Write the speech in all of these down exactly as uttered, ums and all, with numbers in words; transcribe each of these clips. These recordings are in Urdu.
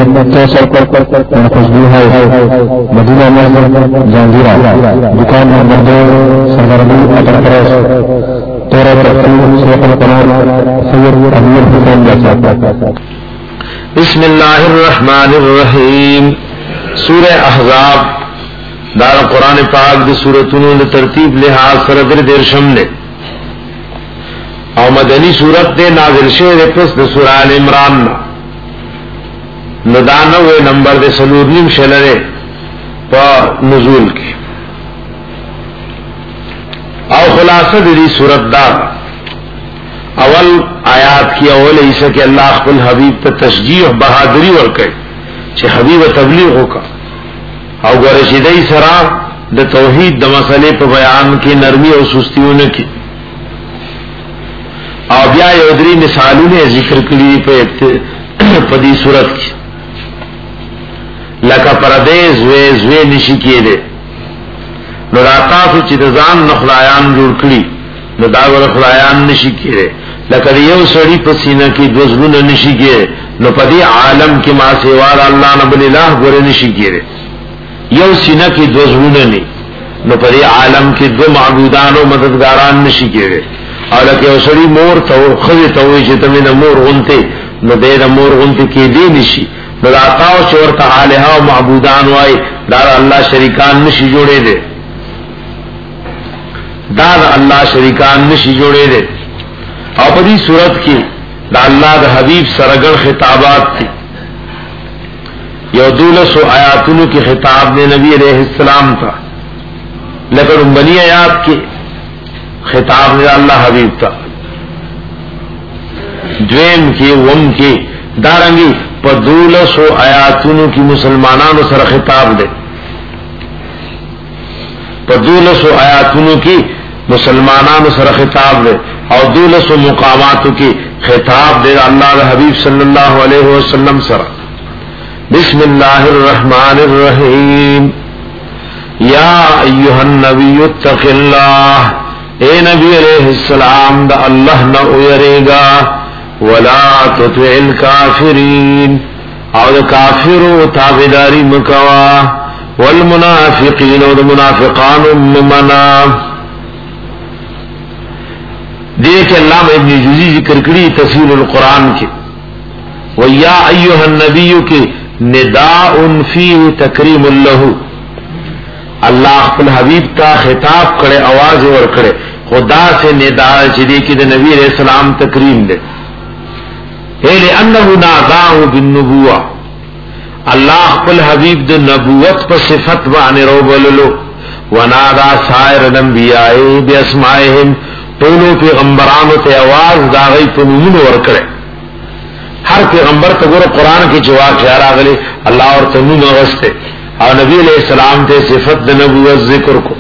मुख्तसर पर खुशबू है मदीना में जहांगीरा दुकान नंबर दो सरगर्मी अतर प्रेस तेरह तकरीब सोलह करोड़ सैयद अमीर हुसैन जैसा। बिस्मिल्लाहिर्रहमानिर्रहीम। सूरह अहज़ाब दार कुरान पाक दी सूरतों ने तरतीब लिहाज सरदर देरशम ने और मदनी सूरत दे नाज़िल शे पस द सूरह आल इमरान नदानवे नंबर दे सलूरनीम शलरे पर नुज़ूल की और खुलासा दी सूरत दा अवल आयात की अवल ऐसा कि अल्लाह कुल हबीब पर तशजीह और बहादुरी और कहे चे हबीब तबलीग होगा और गरशिदई सरा द तौहीद द मसले पर बयान की नरमी और सुस्तियों ने की और ब्या योदरी मिसालों ने जिक्र करी पे पदी सूरत की लका परदेज वे वे निशी किए दे नराता से चितजान नखलायान जुड़कड़ी नदावर खलायान निशी किए लका यो सड़ी पसीना की दुजगुन निशी किए न पदी आलम के माँ सेवार अल्लाह नबलिल्लाह गोरे निशी किए यो सीना की दुजगुन नहीं न पदी आलम के दो माबूदान मददगारान निशी किए और लके सड़ी मोर तो खजे तो जितने न मोर गुनते न दे न मोर गुनते के दे निशी नदाताओ चोर का आलिहा महबूदान वाई दार अल्लाह शरीकान निशी जोड़े दे दार अल्लाह शरीकान निशी जोड़े दे और बड़ी सूरत की दा अल्लाह द हबीब सरगण खिताबात थी यदूलस आयातुन की खिताब ने नबी अलैहिस्सलाम था लेकिन बनी आयात की खिताब ने अल्लाह हबीब था द्वेम की वम की दारंगी पदूलस आयातुन की मुसलमानों सर खिताब दे पदूलस आयातुन की मुसलमानों सर खिताब दे और दूलस मुकामात की खिताब दे अल्लाह हबीब सल्लल्लाहु अलैहि वसल्लम सर। बिस्मिल्लाहिर्रहमानिर्रहीम। या अय्युहन नबियुत्तक़िल्लाह, ए नबी अलैहिस्सलाम दा अल्लाह न उयरेगा वला तुतिल काफिरीन, और काफिरों ताबेदारी मकवा वल मुनाफिकीन और मुनाफिकान मना। देख अल्लाह में इब्न जुज़ी जिक्र करी तफसीरुल कुरान के वया अय्युहन नबिय्यु के निदाउन फीह तकरीमुल लहू, अल्लाह अपने हबीब का खिताब करे आवाज और करे खुदा से निदा चिदी की नबी अलैहि सलाम तकरीम दे हेले अन्नहु नादाहु बिन्नुबुवा, अल्लाह अपने हबीब द नबुवत पर सिफत बाने रोबलो वनादा सायर नबियाए बेअस्माइहिम, दोनों पैगंबरान ते आवाज दागई पुनमुन और करे हर पैगंबर तो गोर कुरान की जवाब ख्याल गले अल्लाह और तनु नवस्ते और नबी अलैहि सलाम ते सिफत द नबुवत जिक्र को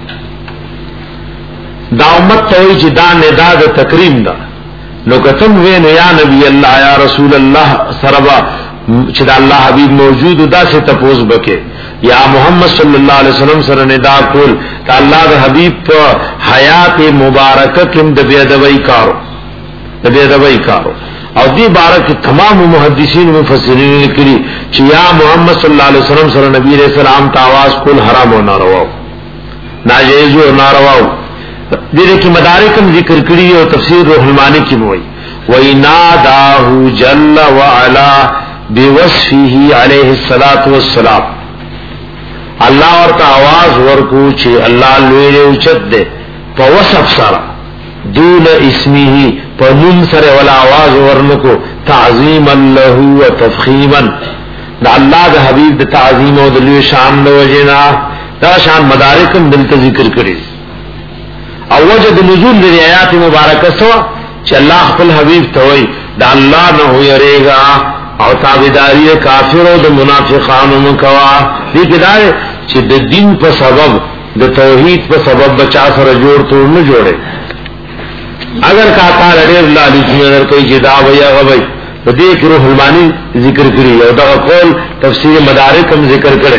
दाउमत तोई जिदा निदा द तकरीम दा लो कतम वे या नबी अल्लाह या रसूल अल्लाह सरबा चिदा अल्लाह हबीब मौजूद उदा से तपोज बके या मोहम्मद सल्लल्लाहु अलैहि वसल्लम सर निदा कुल ता अल्लाह द हबीब हयात मुबारक किम दबे दबई कारो दबे दबई कारो और दी बारक तमाम मुहद्दिसीन मुफस्सिरीन ने करी कि या मोहम्मद सल्लल्लाहु अलैहि वसल्लम सर नबी अलैहि सलाम ता आवाज कुल हराम हो ना रवाओ नाजायज हो ना रवाओ दिले की मदारिकम जिक्र करी और तफसीर रूहुल मानी की मोई वही नादाहु जल्ल व अला बिवस्फिही अलैहि सलातु वस्सलाम, अल्लाह और का आवाज वरकू छे अल्लाह लोरे उचत दे पवसफ सारा दूल इसमी ही पनुम सरे वाला आवाज वरन को ताजीम अल्लाहु व तफखीमन, अल्लाह द हबीब द ताजीम और दिल शान द वजना दा शान मदारिकम दिल का जिक्र करी और वजद नुज़ूल द आयात मुबारक सवा च अल्लाह अपने हबीब तोई दा अल्लाह न होयरेगा और ताबेदारी काफिरों द मुनाफिकान मकवा दिखदाए च द दिन पर सबब द तौहीद पर सबब बचा सर जोड़ तोड़ न जोड़े अगर काता लड़े अल्लाह अगर कोई जिदा भैया भाई तो देख रूहुल मानी जिक्र करी और दा कौल तफसीर मदारिकम जिक्र करे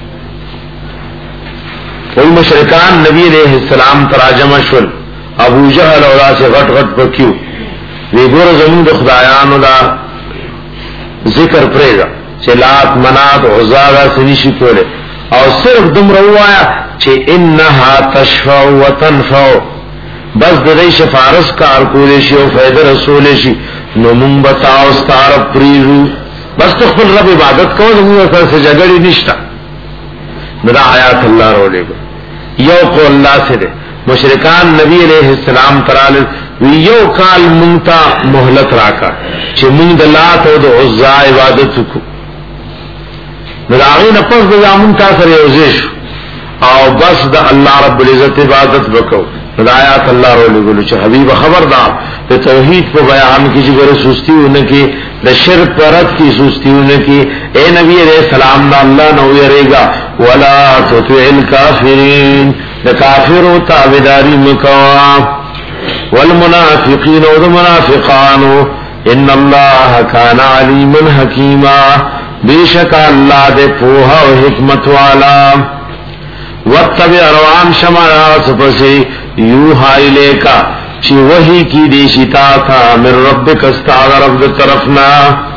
कोई मुशरिकान नबी अलैहिस्सलाम तराजमा शुल अबू जहल और से घट घट पर क्यों वे गोर जमीन खुदायान दा जिक्र पड़ेगा چلات منات عزا سنشی کوله او صرف دم روایا چه انها تشفع و تنفع بس ددی شفارس کار کولی شی او فیده رسول شی نو مون بتاو ستار پریزو بس تخفل رب عبادت کو زمین اثر سے جگڑی نشتا ندا آیات اللہ رو لے گا یو کو اللہ سے دے مشرکان نبی علیہ السلام ترال یو کال منتا محلت راکا چه من دلات و دو عزا عبادت کو نراغین پس دا منتا سر یوزیش او بس دا اللہ رب العزت عبادت بکو ندایات اللہ رو لگلو چه حبیب خبردار دا توحید پا بیان کی جگر سستی انکی دا شرک پرد کی سستی انکی اے نبی علیہ السلام دا اللہ نو یریگا ولا تطع الکافرین دا کافر و تابداری مکوا والمنافقین و دا منافقانو ان اللہ کان علیما حکیما بیشک اللہ دے پوہا و حکمت والا واتبع روان شمانا سپسی یوہا الیکا چی وحی کی دیشتا تھا من ربک استعاد رب طرفنا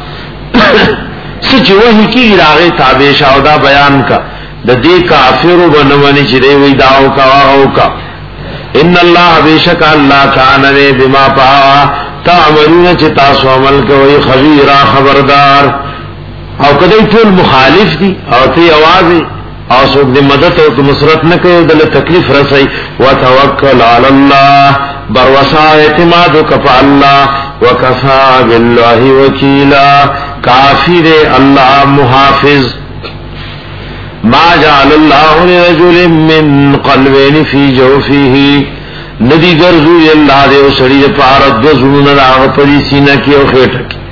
سچ وحی کی راغی تابیشا او دا بیان کا دا دے کافر بنوانی چی دے وی داو کا واغو کا ان اللہ بیشک اللہ کاننے بما پاوا تعملون چی تاسو عمل کوئی خبیرا خبردار او کدی ټول مخالف دي او ته आवाज او څوک دې مدد او نصرت نه کوي دل تکلیف رسي وتوکل علی الله بر وسا اعتماد کف الله وکفى بالله وکیلا کافی دے اللہ محافظ ما جعل الله لرجل من قلبين في جوفه ندی ګرځي الله دې او سړي په اړه د زړونو راغ پري سینه کې او خېټه کې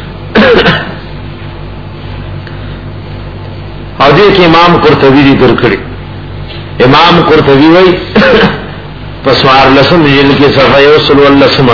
او دې کې امام قرطبی ذکر کړی امام قرطبی وایي پسوار لسم جلد کې صفحه یو سل ولسم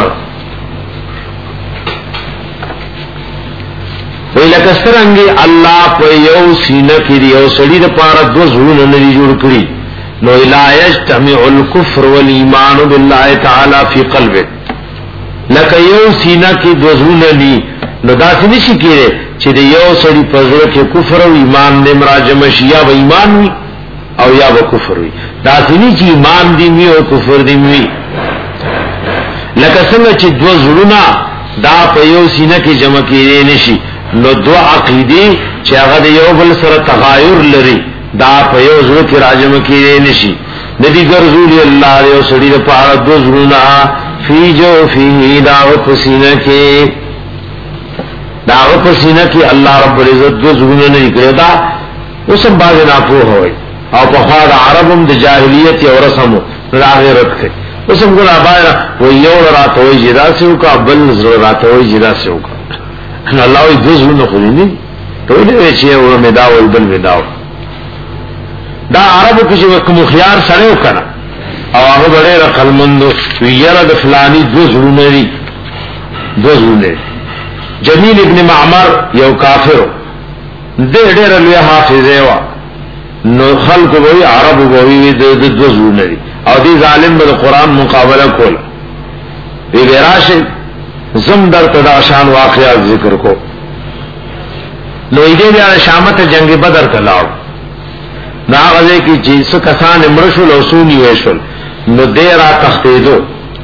وی لکه څنګه الله په یو سینه کې یو سړي د پاره د زړونو نه جوړ کړی نو لا یجتمع الكفر والایمان بالله تعالی فی قلبه لکه یو سینه کې د زړونو نه نو داسې نشي کېږي چې د یو سړي په زړه کې کفر او ایمان نه مراجمه شي یا به ایمان وي او یا به کفر وي داسې نه چې ایمان دی وي او کفر دی وي لکه څنګه چې دوه زړونه دا په یو سینه کې جمع کېږي نشي نو دو عقیدی چې هغه د یو بل سره تغایر لري دا په یو ځل کې راجم کېږي نشي ندی ګرځولي الله یو سړي د پاره دو زړونه فی جو فی دا په سینه کې دا په سینه کې الله رب العزت دو زړونه نه کړی دا اوسم باز نه پوه وي او په خوا د عربم د جاهلیت او رسمو راغیرت کوي اوسم ګل ابایره و یو راته وي جدا سیو کا بل زړه راته وي جدا سیو کا الله وی دزو نه خورینی ټول یې چې ور مدا ول بل مدا دا عربو کې چې کوم خيار سره وکړه او هغه ډېر عقلمند ویره د فلانی دزو نه لري دزو نه جمیل ابن معمر یو کافر دې ډېر لوی حافظ و نو خلق وی عربو وی د دزو نه لري او دې ظالم د قران مقابله کول وی راشه زم در تدا شان واقعات ذکر کو نو ایدے بیا شامت جنگ بدر تلاو نا غزے کی چیز کسان امرشل او سونی ویشل نو دیرا تختیدو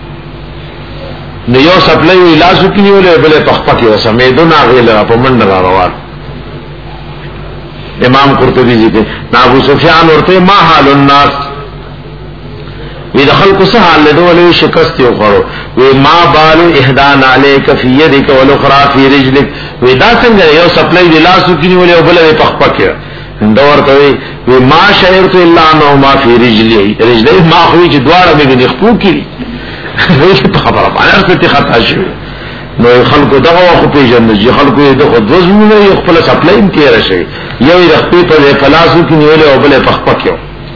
نو یو سپلئی ویلاسو کی نیولے بلے پخپکی و سمیدو نا غیل را پا مند را روان امام قرطبی ذکر نا ابو سفیان ورتے ما حال الناس وی دخل کو سحال لدو ولی شکستی اخرو وی ما بالو احدان علیک فی یدک والاخرى فی رجلک وی دا سنگا یو سپلی دی لاسو کنی ولی او بلوی پخپکی اندور توی وی ما شعرتو اللہ انہو ما فی رجلی رجلی ما خوی چی دوارا میں گنی خپو کی وی چی پخبر پانے ارسلتی خطا شوی نو خلقو دغا وخو پی جند جی خلقو دخو دوزمون وی اخپل سپلی امتیر شوی یو رخپی پر فلاسو کنی ولی او بلوی پخپکی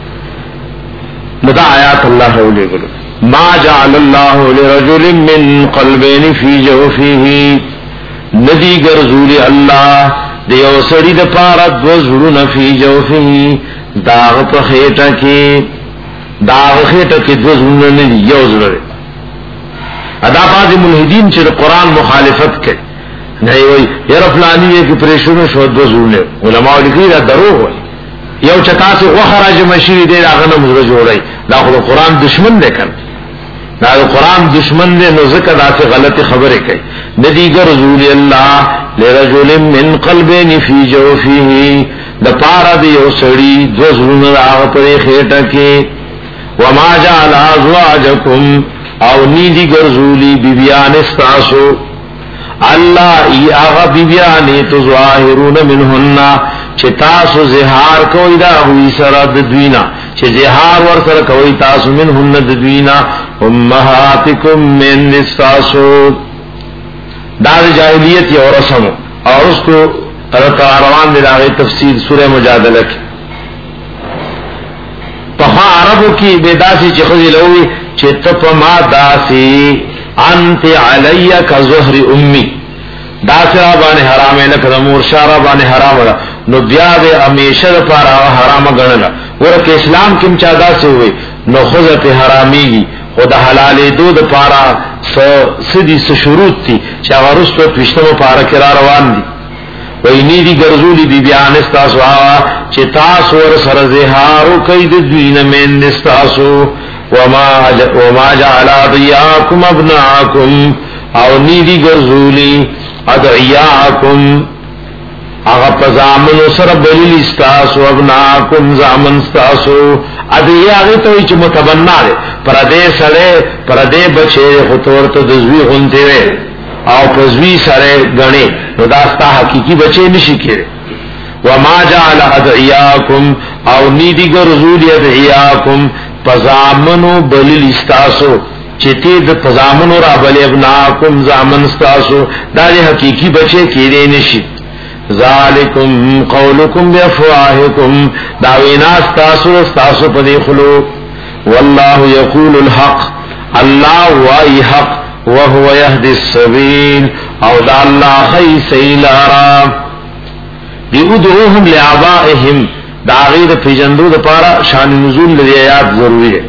ندا آیات اللہ علیہ گلو ما جعل اللہ لرجل من قلبین فی جوفیه ندی گرزولی اللہ دیو سڑی دا پارد وزرون فی جوفیه داغ پا خیٹا کی داغ خیٹا کی دوزرون ندی یو زرر ادا بعض ملحدین چر قرآن مخالفت کے نه وي یره فلانی کې پریشونو شو د زونه علماء لیکي دا دروغ وي یو چتا سي وخراج مشری دی هغه نه مزره جوړي دا خو قرآن دشمن دی کړ دا قرآن دشمن دی نو ذکر داسې غلط خبره کوي ندی رسول الله لرجل من قلبين في جوفه د پارا دی یو سړی دو زونه هغه په خېټه کې وما جعل ازواجكم او نیدی ګرځولي بیبیان استاسو الله ای هغه بیبیان تو ظاهرون منهن چې تاسو زهار کوي دا وی سره د دوینا چې زهار ور سره کوي تاسو منهن د دوینا امهاتکم من استاسو دا جاهلیت یو رسم او اس کو تر روان دی هغه تفسیر سوره مجادله کې په عربو کې بداسي چې خو لوي چې ته ما داسي انت علی کظهر امي داسه باندې حرام نه کړه مور شارا باندې حرام ولا نو بیا به همیشه لپاره حرام غنل ورکه اسلام کې چا داسه وي نو خوځه په حرامي خدا حلالې دود لپاره سدي س شروط دي چې ورستو پښتنو لپاره کرا روان دي ویني دي ګرځولي بي بیان استاسو چې تاسو ور سره زهارو کوي د دین من استاسو وما وما جعل ادعياكم ابناءكم او نیدی ګرځولي ادعياكم هغه پزامن سره بلیل استاسو ابناءكم زامن استاسو ادعيا هغه ته چې متبنا ده پردې سره پردې بچي خطور ته دزوی غونته وي او پزوی سره غني نو دا ستا حقيقي بچي نشي کېږي وما جعل ادعياكم او نیدی ګرځولي ادعياكم پزامنو بلیل استاسو چتی د پزامنو را بلی ابناکم زامن استاسو دا دی حقیقی بچے کیرے نشی ذالکم قولکم بیفواہکم داوینا استاسو استاسو پدی خلو واللہ یقول الحق اللہ وائی حق وهو یهدی السبیل او دا اللہ خی سیلارا بیودعوهم لعبائهم دا غیر پیجندو دا پارا شان نزول لدی آیات ضروری ہے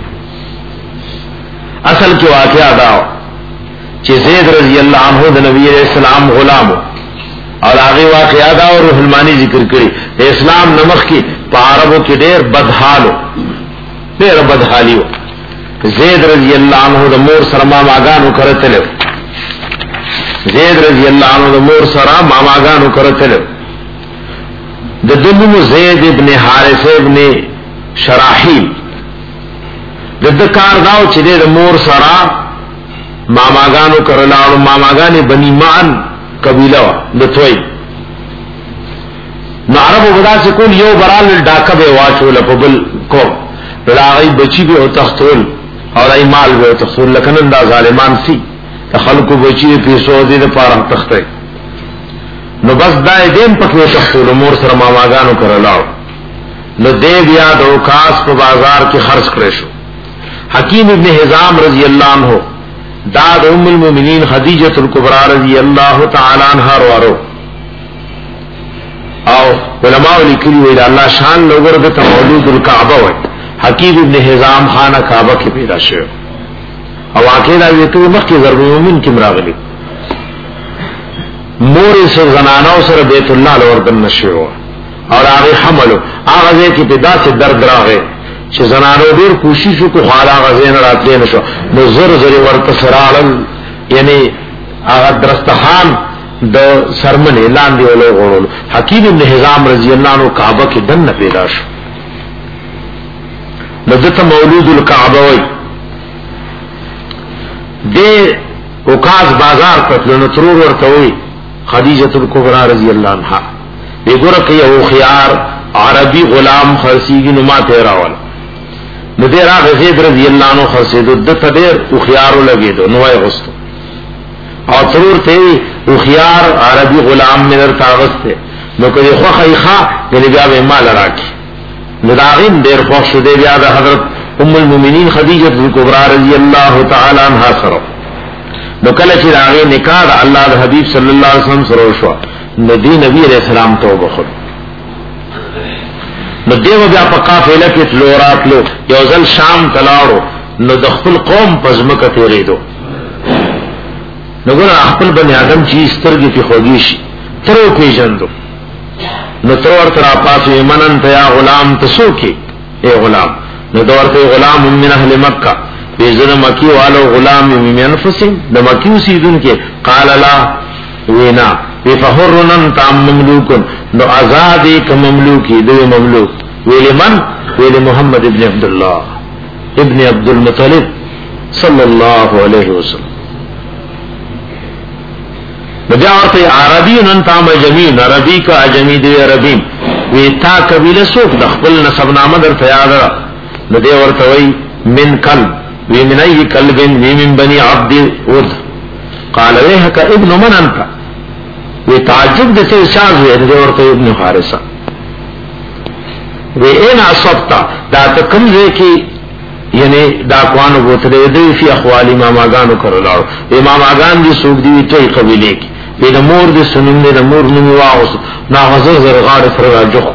اصل کی واقعہ داو چی زید رضی اللہ عنہ دا نبی علیہ السلام غلامو اور آغی واقعہ داو روح المانی ذکر کری دا اسلام نمخ کی پا عربو کی دیر بدحالو دیر بدحالیو زید رضی اللہ عنہ دا مور سر ماماگانو کرتلو زید رضی اللہ عنہ دا مور سر ماماگانو کرتلو د دنو زید ابن حارث ابن شراحیل د د کار داو چې د مور سرا ماماګانو کرلاو ماماګانی بنی مان قبیله د توي نو عربو ودا سے کول یو برال ډاکه به واچول په بل کو بلاغي بچی به او تختول او ای مال به تختول لکن دا ظالمان سی خلکو بچی پیسو دې د پاره تخته نو بس دای دین پکې تختول مور سره ماماګانو کرلاو نو دې بیا د اوکاس په بازار کې خرج کړی شو حکیم ابن حزام رضی اللہ عنہ داد ام المؤمنین خدیجہ الکبرى رضی اللہ تعالی عنہا روارو او علماء لکلی ویل اللہ شان لوگر دتا مولود الکعبہ وی حکیم ابن حزام خانہ کعبہ کی پیدا شو او واقعی دا ویتو مخی ضرب مومن کی مراغلی موری سر زناناو سر بیت اللہ لوردن نشو اور آغی حملو آغازے کی پیدا سے درد راغے چې زنانو ډیر کوشش وکړو خالا غزین راتلې نشو نو زر زر ورته سرال یعنی هغه درستخان د سرمنې لاندې ولې غوړل حکیم ابن حزام رضی الله عنه کعبه کې دن پیدا شو لذت مولود الکعبه وای د وکاز بازار ته نو ترور ورته وای خدیجه الکبرى رضی الله عنها وګوره کې یو خيار عربي غلام خرسیږي نو ما ته راول نو دیر آغا زید رضی اللہ عنہ خرسیدو دتا دیر اخیارو لگی دو نوائی غستو اور ترور تیوی اخیار عربی غلام منر تاغستے نو کدی خوخ ایخا یعنی بیا بے مال راکی نو داغین دیر خوخ شدے بیا دا حضرت ام المومنین خدیجت الکبرى رضی اللہ تعالی عنہ سرو نو کلچی داغین نکاح دا اللہ دا حبیب صلی اللہ علیہ وسلم سرو شوا نو دی نبی علیہ السلام توبہ خود نو دیو بیا په قافله کې تلو راتلو یو ځل شام تلاړو نو د خپل قوم په ځمکه تیریدو نو ګور خپل بنی آدم چې سترګې په خوږی شي ترو پیژندو نو تر ورته پاسه منن ته یا غلام تسو کې اے غلام نو دورته غلام من اهل مکه بیزن مکی والو غلام من انفسهم د مکی وسیدون کې قال لا وینا بفحرن تام مملوکن نو آزادی ک مملوکی دو مملوک ویل من ویل محمد ابن عبد الله ابن عبد المطلب صلی الله علیه وسلم بیا ورته عربی نن تام جمین عربی کا اجمی دی عربی وی تا قبیله سوق د خپل نسب نامه در تیار نو دی ورته وی من قلب وی من ای قلب وی من بنی عبد ود قال ويحك ابن من انت وی تعجب دته شاذ وی دی ورته ابن حارثه وی ان اصبت دا تکم زه کی یعنی دا قوانو بوتره دی فی اخوال امام آگانو کرلاو امام آگان دی سوک دی تی قبیلے کی وی دا مور دی سنن دی دا مور نمی واغس ناغذر زرغار فرغا جخ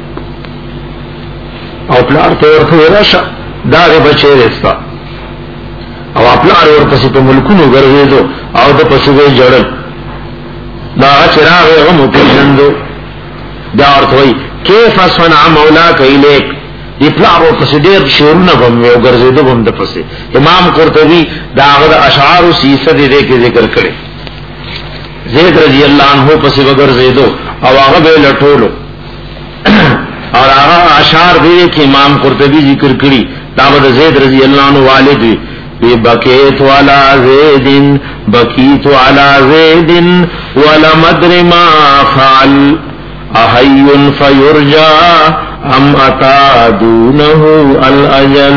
او پلار تورتو راشا داغ بچه رستا او پلار ورکسی پا ملکونو گرویدو او دا پسوگی جڑل داغ چراغ غمو پیشندو دا ورتوی کیف صنع مولا کئیلیک دی پلارو پس دیر شورنا بم یو گرزیدو بم د پس امام قرطبی دا هغه اشعار سیسه دې کې ذکر کړي زید رضی الله عنه پس وګرزیدو او هغه به لټولو اور هغه اشعار دې کې امام قرطبی ذکر کړي دا د زید رضی الله عنه والد وی بکیت والا زیدن بکیت والا زیدن ولا مدر ما فعل احی فیرجا ام اتا دونه الاجل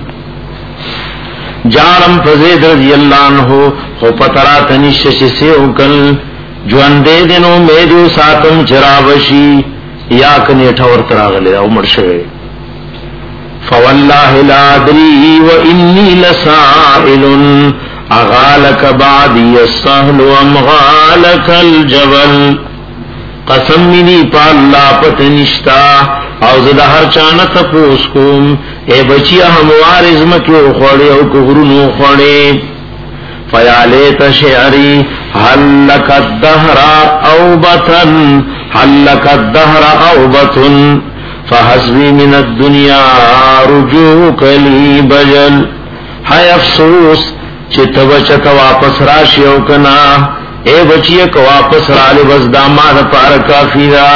جارم فزید رضی اللہ عنہ خو پترا تنشش سے اکل جوان دے دنو میدو ساتم چرابشی یا کنیٹھا ورطراغلے او مرشوے فواللہ لا دری و انی لسائل اغالک بعدی السہل ام غالک الجبل قسم منی پا اللہ پتنشتا او زدا هر چانه تپوس کوم اے بچیا هموار ازمکی او خوڑی او کغرونو خوڑی فیالیت شعری حل لک الدهر او بطن حل لک الدهر او بطن فحسبی من الدنیا رجوک لی بجل ہای افسوس چت بچت واپس راشی او کنا اے بچیا کو واپس رالی بس داماد پار کافی را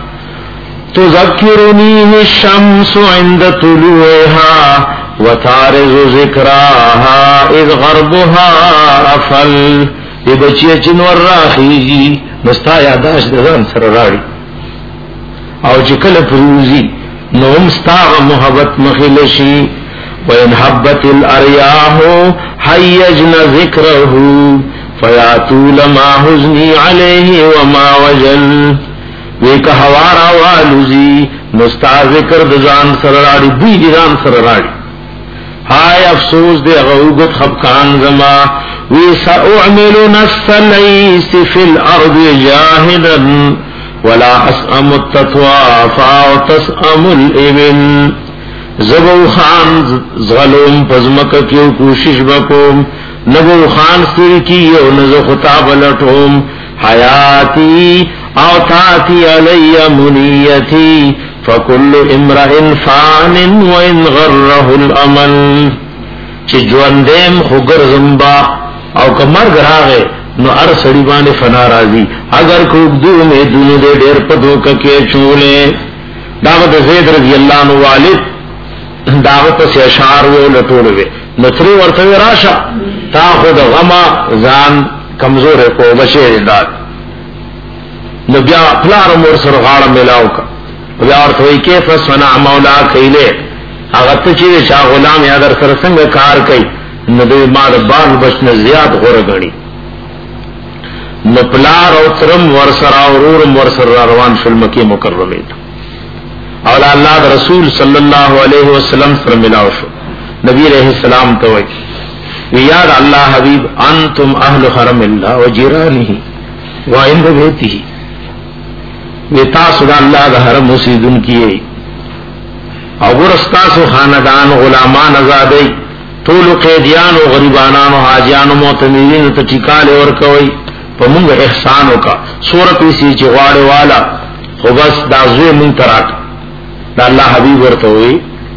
تذکرنی الشمس عند طلوعها وتارز ذکراها اذ غربها افل ای بچی چنور راخیږي مستا یاداش د ځان سره راړي او چې کله پروزی نو مستا محبت مخلشی وان حبت الارياح حيجن ذکره فیاتول ما حزنی علیه وما وجل ویک حوارا والوزی نستا ذکر دزان سرراڑی بی دیران سرراڑی ہائے افسوس دے غوگت خبکان زما ویسا اعمل نفس لیس فی الارض جاہدا ولا اسأم التطوافا وتسأم الابن زبو خان زغلوم پزمک کیو کوشش بکوم نبو خان سرکیو نزو خطاب لٹوم حیاتی او تاتی علی منیتی فکل امرئ فان وان غره الامل چی جواندیم خوگر زمبا او کمر گراغے نو ار سڑی بانے فنا رازی اگر کوگدو میں دونو دے دیر پدو ککے چولے دعوت زید رضی اللہ عنہ والد دعوت سے اشعار وو لطولوے نتری ورطوی راشا تا خود غما زان کمزور کو بشیر داد نو بیا پلار مور سر غاړه ملاو کا بیا ورته وی کیف صنع مولا کیله هغه ته چې شاه غلام یا در سره څنګه کار کوي نو دوی ما د باغ بشنه زیات غوړه غني نو پلار او ترم ور سره اورور ور سره روان شل مکی مکرمه ته او الله رسول صلی الله علیه وسلم سره ملاو شو نبی علیہ السلام ته وی یاد الله حبیب انتم اهل حرم الله وجيرانه وعند بیته ویتا سدا اللہ دا حرم مسیدن کیے او گرستاسو خاندان غلامان ازادی ټول قیدیان او غریبانان او حاجیان او معتمرین ته ټیکاله ورکوي په موږ احسان وکا سورہ پیسي چې غواړي والا خو بس دا زوی مونږ تراک دا الله حبیب ورته وي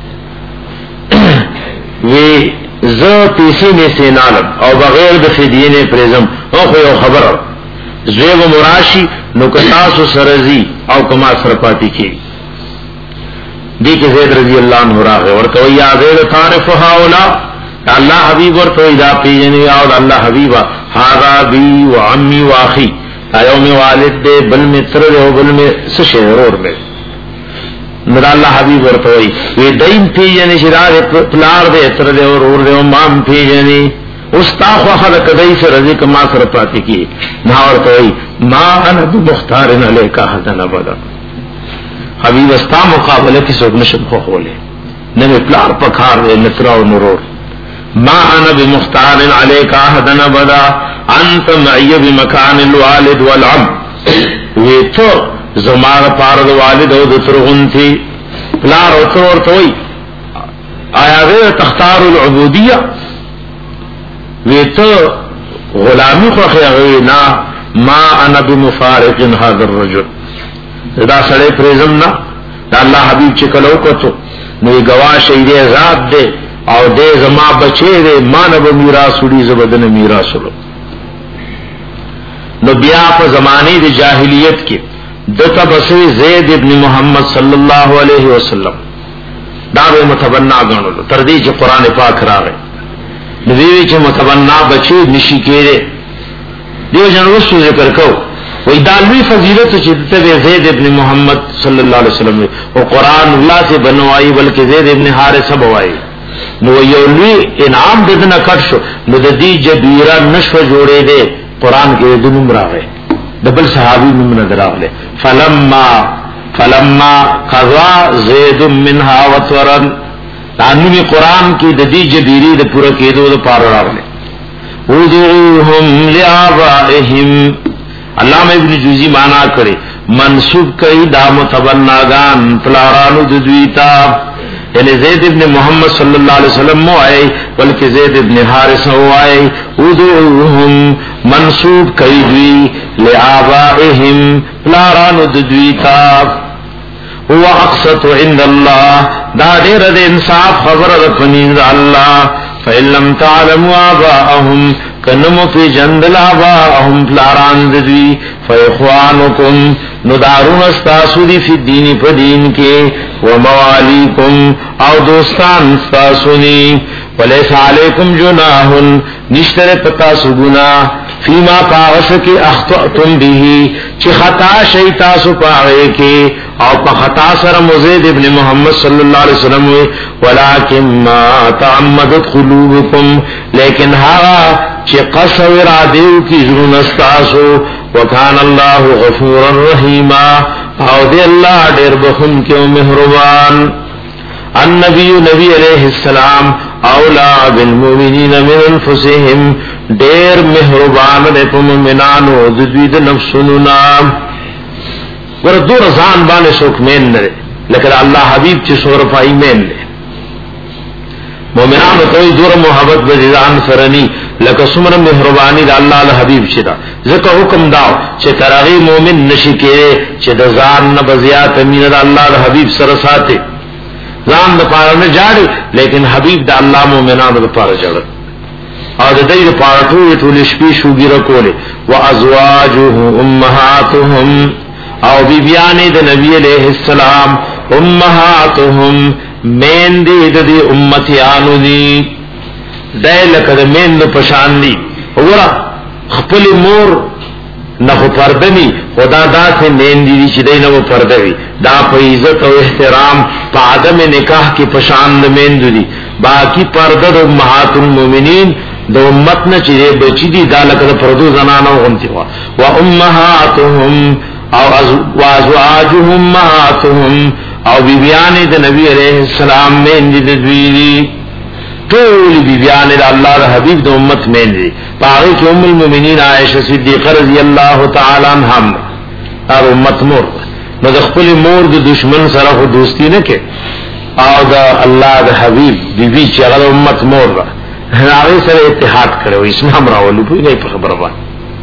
وی زه پیسې نه سینالم او بغیر د فدیه نه پرزم او خو یو خبر زوی و مراشی نو کتاسو سرزی او کما سر پاتی کی دی کہ زید رضی اللہ عنہ راغه ورته وی یا زید تعرف هاولا الله حبیب ورته اذا پیجنی او الله حبیبا هذا بی و عمی و اخی ایوم والد دے بل متر دے بل میں سشہرور میں نور اللہ حبیب ورته وی وی دین پیجنی شرار پلار دے اتر دے اور اور دے مام پیجنی استاخ وخذ کدی سے رضی کما سر پاتی کی نا ورته وی ما انا بمختار علیک حسن ابدا حبیب استا مقابلہ کی سوک نشد خو خولے نہ پلار پکار دے نترا و نورور ما انا بمختار علیک حسن ابدا انت معی بمکان الوالد والعم وی تو زمان پارد والد او دترغن تھی پلار او تر ورتوی آیا غیر تختار العبودیہ وی تو غلامی خو خیغینا ما انا بمفارق هذا الرجل دا سڑے پریزم نا دا اللہ حبیب چکلو کتو نوی گواہ شہید ذات دے او دے زما بچے دے ما نب میراث وڑی زبدن میراث وڑو نو بیا په زمانے دی جاہلیت کی دتا بسوی زید ابن محمد صلی اللہ علیہ وسلم داوی متبنا گنولو تردی چی قرآن پاک راغے نویوی چی متبنا بچے نشی کیرے دیو جن رسو ذکر کو وی دالوی فضیلت چی دتا زید ابن محمد صلی اللہ علیہ وسلم و قرآن اللہ سے بنوائی بلکہ زید ابن حارثہ بوائی نو یولوی انعام ددنا کٹ شو نو دی جبیرہ نشو جوڑے دے قرآن کے دو نمبر آگئے دبل صحابی نمبر نظر آگئے فلما فلما قضا زید منها وطورن لانوی قرآن کی دی جبیری دا پورا کے دو دا پار آگئے ادعوهم لآبائهم علامہ ابن جوزی مانا کرے منصوب کئی دا متبناگان پلارانو ددویتا یعنی زید ابن محمد صلی اللہ علیہ وسلم مو آئے بلکہ زید ابن حارث ہو آئے ادعوهم منصوب کئی دوی لآبائهم پلاران ددویتا هو اقسط عند اللہ دا دیر دے انصاف خبر رکنید اللہ فإن لم تعلموا آباءهم کنمو فی جندل آباءهم پلاران ددوی فإخوانکم ندارون استاسو دی فی الدین پا دین کے وموالیکم او دوستان استاسونی ولیس علیکم جناحن نشتر پتا سگنا فیما پاغس کے اخطأتم بیہی چی خطا شیطاسو پاغے کے او پا خطا سر مزید ابن محمد صلی اللہ علیہ وسلم ہوئے ولیکن ما تعمدت قلوبکم لیکن ہاں چی قصو ارادیو کی ضرون استاسو وکان اللہ غفورا رحیما او دے اللہ دیر بخن کیوں مہربان النبی نبی علیہ السلام اولا بالمؤمنین من انفسهم دیر مہربان دے پا مؤمنانو ددوید نفسننا وردو رضان بانے سوک مین نرے لیکن اللہ حبیب چی سور پائی مین لے مومنانو توی دور محبت بجزان سرنی لکه سمر مهربانی د الله له حبیب شدا ځکه حکم داو چې ترغی مومن نشي کېږي چې د ځان نه بزیات امین د الله له حبیب سره ساتي ځان د پاره نه جاړي لیکن حبیب د الله مومنانو د پاره جوړ او د دې لپاره ټول ټول شپې شوګیره کوله وازواجه امهاتهم او بیبیانې د نبی علیہ السلام امهاتهم مین دې د امتیانو دي دای لکه د مین نو پشان دی وګوره خپل مور نه پردنی خدا دا سے مین دی چې دای نه پردوي دا په عزت او احترام په عدم نکاح کې پشان د مین دی باقی پرده د امهات المؤمنین د امت نه چې بچی دي دا لکه د پردو زنانو غونتی وا و امهاتهم او ازواجهم امهاتهم او بیبیان د نبی علیہ السلام مین دی دوی طول بیبیان دا اللہ دا حبیب دا امت مین دی پاگئی کی ام المومنین عائشہ صدیقہ رضی اللہ تعالی عنہم اور امت مور نو دا خپل مور دا دشمن سره خو دوستی نکے او دا اللہ دا حبیب بیبی چی اگر امت مور دا هغه سره اتحاد کړو اسلام راولو په دې خبره باندې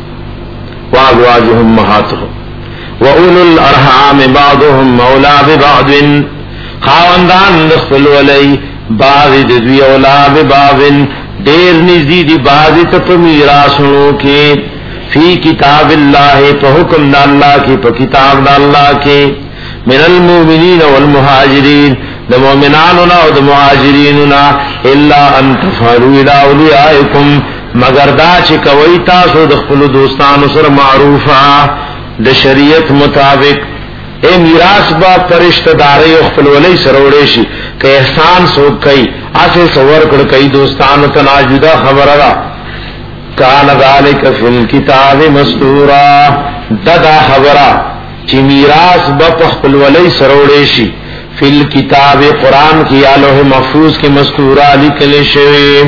واغواجهم امهاتهم واولو الارحام بعضهم مولى ببعض خاوندان خپل ولي بعض د دوی اولاد بعض ډیر نږدې دي بعض ته په میراثونو کې فی کتاب الله په حکم د الله کې په کتاب د الله کې من المؤمنین والمهاجرین د مؤمنانو او د مهاجرینو الا ان تفعلوا الى اولیاءکم مگر دا چې کوي تاسو د خپل دوستانو سره معروفه د شریعت مطابق اے میراث با فرشتہ داري او خپل ولي سره وړي شي که احسان سو کوي اسه سور کړ کوي دوستانو ته ناجودا خبره را کان ذالک فی الكتاب مستورا ددا خبره چې میراث با خپل ولي سره وړي شي فی الكتاب قرآن کی لوح محفوظ کی مستورا لکل شوی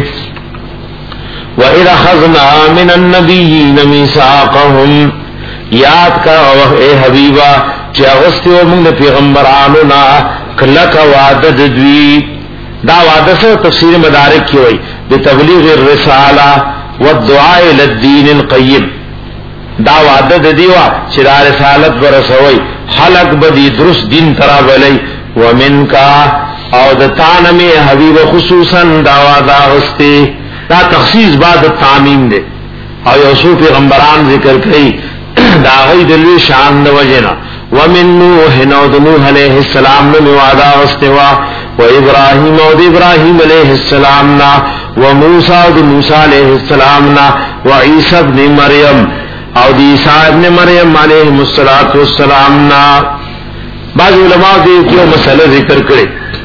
وَإِذَا خَذْنَا مِنَ النَّبِيِّينَ مِيثَاقَهُمْ یاد کا اے حبیبا چې اغستو موږ پیغمبرانو نا کلک وعده دوی دا وعده سره تفسیر مدارک کی وای د تبلیغ الرساله والدعاء الى الدين القيم دا وعده د دیوا چې دا رسالت ورسوي خلق بدی درست دین ترا ولي ومنکا او د تانمی حبیب خصوصا دا وعده غستی دا تخصیص بعد تعمیم دے او یوسف پیغمبران ذکر کئی دا غی دلوی شان دا وجنا ومن نوح نو دا نوح علیہ السلام نمی وعدا غستوا و ابراہیم او دا ابراہیم علیہ السلام نا و موسیٰ دا موسیٰ علیہ السلام نا و عیسیٰ ابن مریم او دا عیسیٰ ابن مریم علیہ السلام نا بعض علماء دے کیوں مسئلہ ذکر کرے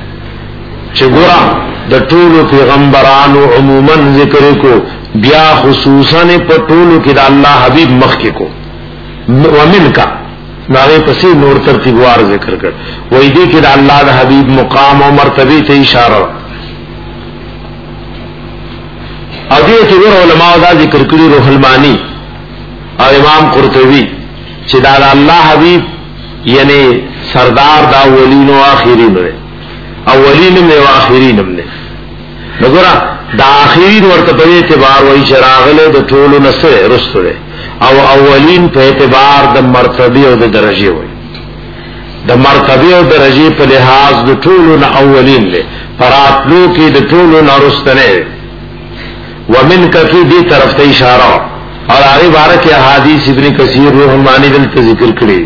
چگورا د ټولو پیغمبرانو عموما ذکر کو بیا خصوصا په ټولو کې د الله حبیب مخ کې کو ومن کا ناغه پسې نور ترتیبوار ذکر کړ وې دې کې د الله د حبیب مقام او مرتبه ته اشاره او دې کې ور علماء دا ذکر کړی روح المانی او امام قرطبی چې دا د الله حبیب یعنی سردار دا اولین او اخرین دی اولین میں و آخرین میں نگورا دا آخرین ورطا پر اعتبار وی چراغلے دا طولو نسر رستو دے او اولین پر اعتبار دا مرتبی و دا درجی وی دا مرتبی و درجی پر لحاظ دا طولو نا اولین دے پراتلو کی دا طولو نا رستنے دے ومن کا کی دی طرف تا اشارہ اور آغی بارک احادیث ابن کثیر روح المانی دلتا ذکر کری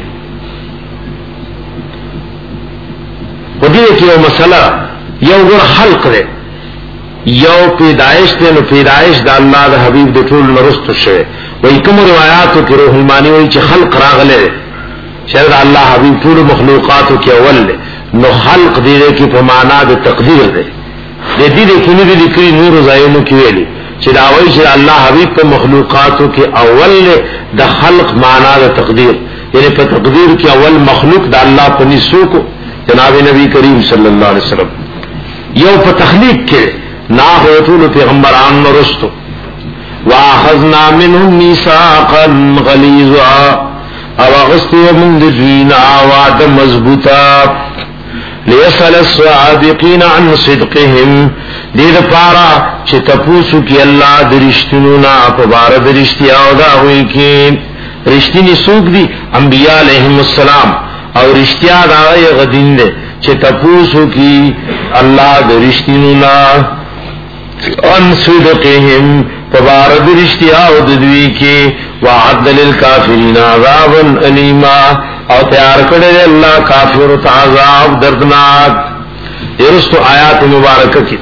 ودی کې یو مسله یو ور خلق دی یو پیدائش ته نو پیدائش د الله د حبیب د ټول نرست شوه وای کوم روایتو کې روح المانی وای چې خلق راغله شرع الله حبیب ټول مخلوقاتو کې اول نو خلق دی کې په معنا د تقدیر دی د دې د کینې د ذکر نور زایونو کې ویلي چې دا وای چې الله حبیب په مخلوقاتو کې اول د خلق معنا د تقدیر یعنی په تقدیر کې اول مخلوق د الله په نسو کو جناب نبی کریم صلی اللہ علیہ وسلم یو په تخلیق کې نا هوټول پیغمبران ورستو واخذنا منهم ميثاقا غليظا او غستو من دجینا وعد مضبوطا ليسأل الصادقين عن صدقهم دې لپاره چې تاسو کې الله درشتونو نا په بار درشتیا او دا وایي کې رښتینی څوک دي انبیاء علیهم السلام او رشتیا دا غدین دے چې تپوسو کی الله د رشتینو نا ان صدقهم تبارد رشتیا او د دوی کې وعد للکافرین عذابا الیما او تیار کړی الله کافر ته عذاب دردناک ورستو آیات مبارکه کې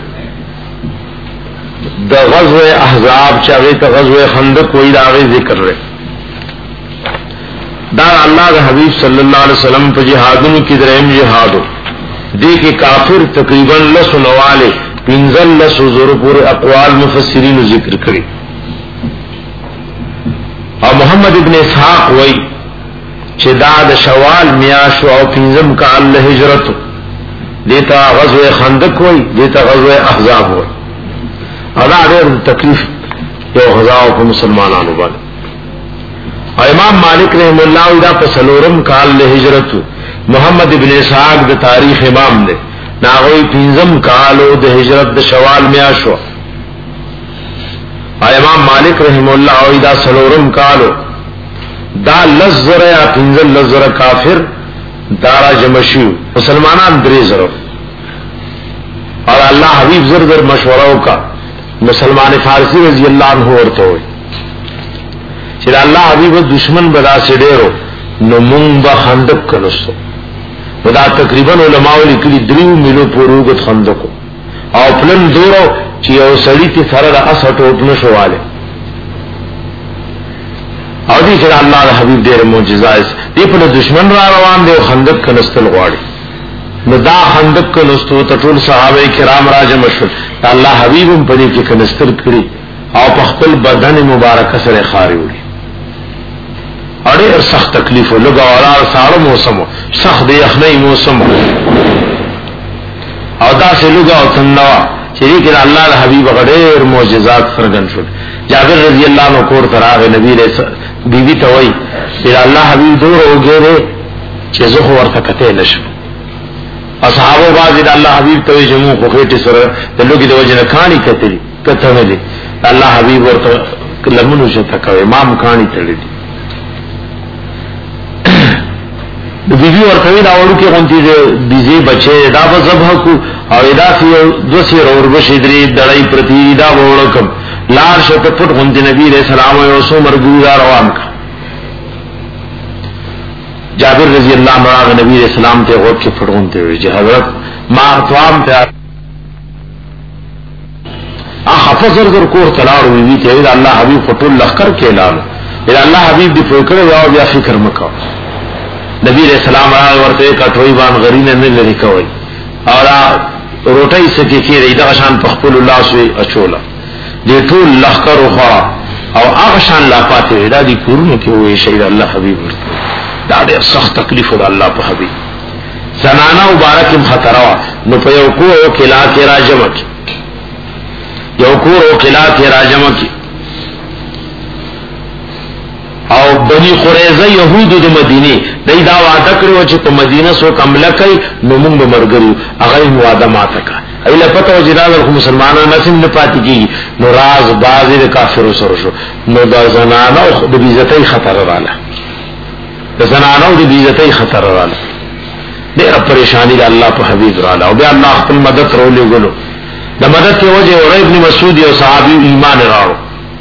د غزوه احزاب چې هغه ته غزوه خندق وی دا ذکر لري دا اللہ دا حبیب صلی اللہ علیہ وسلم پہ جہادوں کی درہم جہادو دے کے کافر تقریباً لسو نوالے پینزل لسو زور پور اقوال مفسرین ذکر کری اور محمد ابن اسحاق وی چھ دا دا شوال میاشو او پینزم کا اللہ ہجرتو دیتا غزوہ خندق وی دیتا غزوہ احزاب وی ادا دیر تکلیف یو غزاو کو مسلمانانو بانے اور امام مالک رحم اللہ دا پسلورم کال لے ہجرت محمد ابن اسحاق دا تاریخ امام دے ناغوی پینزم کالو دا ہجرت دا شوال میاشو امام مالک رحم الله او دا سلورم کالو دا لزر یا پنزل لزر کافر دارا جمشیو مسلمانان دری زرو اور اللہ حبیب زر در مشوروں کا مسلمان فارسی رضی اللہ عنہ ورته ہوئی چرا اللہ حبیب دشمن بدا سے ډیرو نو مونږ به خندق کنستو ودا تقریبا علماء لیکلي دریو میلو پوروغت خندقو او پلن دورو چې یو سړی ته سره د اسټ اوټ نشواله او دې چې الله د حبيب ډېر معجزات دې په دشمن را روان دي خندق کنستل غواړي نو دا خندق کنستو ته ټول صحابه کرام راځم شول الله حبيب په دې کې کنستل کړی او په خپل بدن مبارک سره خاري وړي اړې سخت تکلیف لګا ولا ساړه موسم سخت دی اخنی موسم او دا سه لګا او تنوا چې دې الله د حبيب غډېر معجزات څرګند شول جابر رضی اللہ عنہ کور تراغ نبی رسول بیوی ته وای چې الله حبیب دور وګره چې زه ورته کته نشم اصحابو باز د الله حبیب ته جمع خو خېټه سره د لوګي د وجنه کہانی کتلی کته ولې الله حبیب ورته لمنو شته کوي امام کہانی تړي د بیوی ورته دا ورو کې غونتی دې بيزي بچي دا په ذبح کو او ادا سی دوسی اور بشدري دړای پرتی دا وړکم لار شته پټ غوندي نبی رسول الله او سو مرګو روان کا جابر رضی اللہ عنہ نبی رسول الله ته غوږ کې پټ غونته وی چې حضرت ما توام ته ا حفظر در کور تلاړ وی چې الله حبیب فټول لخر کې اعلان اذا الله حبیب دې فکر او بیا فکر مکو نبی رسول الله ورته کټوي باندې غرینه نه لري کوي او روټي سکی کې دا شان په خپل الله سوی اچولا دې ټول لخر خو او هغه شان لا پاتې دا دي کورونه کې وې شهید الله حبيب دا ډېر سخت تکلیف د الله په حبيب زنانه مبارکم خطر وا نو په یو کو او کلا کې راجم کی یو کو او کلا کې راجم کی او بني قريظه يهود د مدینه دای دا وعده کړو چې په مدینه سو کمله کوي نو موږ مرګري هغه وعده ماته کا ایله پته و جلال مسلمانانو نسیم نه پاتې کیږي نو راز بازي د کافرو سره شو نو د زنانو د بیزتۍ خطر رااله د زنانو د بیزتۍ خطر رااله ډېر پریشانی د الله په حبيب رااله او بیا الله خپل مدد رولې غلو د مدد په وجه اور ابن مسعود او صحابي ایمان راوړ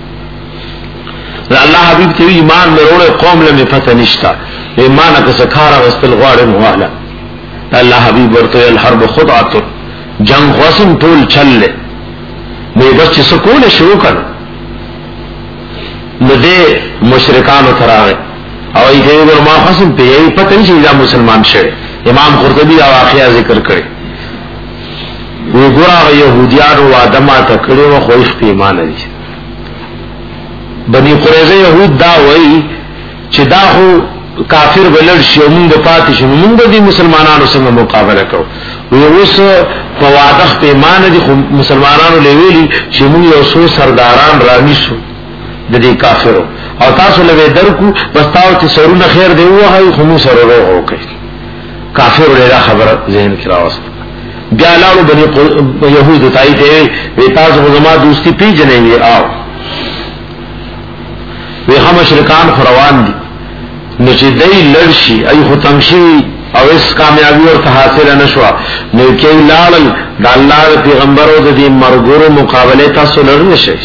الله حبيب ته ایمان وروړ قوم له پته نشتا ایمان که سکارا واستل غواړم والا الله حبيب ورته الحرب خدعه جنگ غوسم ټول چل له مې بس چې سکول شروع کړ نو دې مشرکانو تراغه او دې ور ما قسم په یي پته نشي دا مسلمان شه امام قرطبي دا واقعیا ذکر کړي وی ګورا يهوديانو وادما تکړه او خوښ په ایمان دي بني قريظه يهود دا وای چې دا هو کافر بلل شي موږ پاتې شو موږ د مسلمانانو سره مقابله کوو وی اوس په واده په ایمان دي مسلمانانو لویلي چې موږ یو څو سرداران رانیسو د دې کافرو او تاسو له درکو بستاو چې سرونه خیر دی وای خو مو سره وروه کوي کافر له خبره ذهن کې راوست بیا لاړو بني يهود تای ته وی تاسو زما دوستي پیژنې وی آو وی هم مشرکان فروان دي نو چې دای لړشي ای خو تمشي او اس کامیابی ورته حاصل نشوا نو کې لاړل د الله پیغمبرو د دې مرګورو مقابله تاسو لرنه شي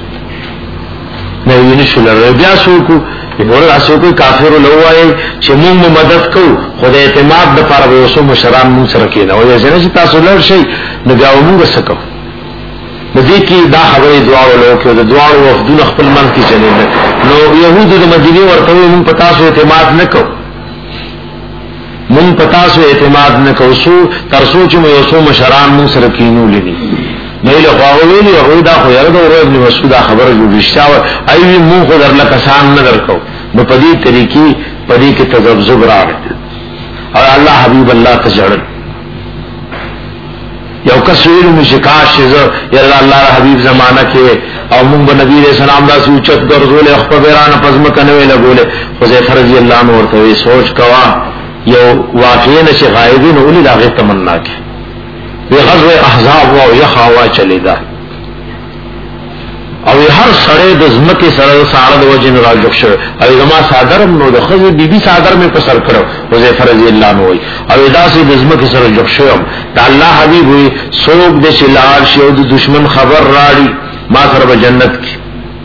نه ویني شو لره بیا شو کو ګور تاسو کو کافر لوای چې موږ مدد کوو خدای اعتماد د پر وسو مشران موږ سره کې دا وایي چې تاسو لر شي نو بیا موږ سکو مدې کې دا خبره دعا ولو کې د دعا او وفدون خپل من کې چلے نو يهود د مدینه ورته موږ پتا سو اعتماد نکو مون پتا سو اعتماد نکو سو تر سوچ مې وسو مشران موږ سره کینو لني نه له خواویلی او دا خو یره د ابن مسعود خبره جو رښتیا و ایوی موږ خو درل کسان نه درکو نو په دې طریقې په دې کې تذبذب راغی او الله حبیب الله تجړل یو کسویل مشکاش شزو یا الله حبیب زمانہ کې او موږ نبی رسول الله دا سوچت ګرځول خپل بیرانه پزما کنه ویل ګوله حذیفه رضی الله عنه ورته سوچ کوا یو واقعي نشي غایبین اولی لاغه تمنا کې وی غزوه احزاب او یخوا چلیدا او هر سړی د زمکه سره ساړه د وجه نه راځي شو او زما صادرم نو د خزي بيبي صادر مې په سر کړو حذیفه رضی الله عنه وي او داسې د زمکه سره جوړ شو د الله حبیب وي سوق د شلال شو د دشمن خبر راړي ما سره په جنت کې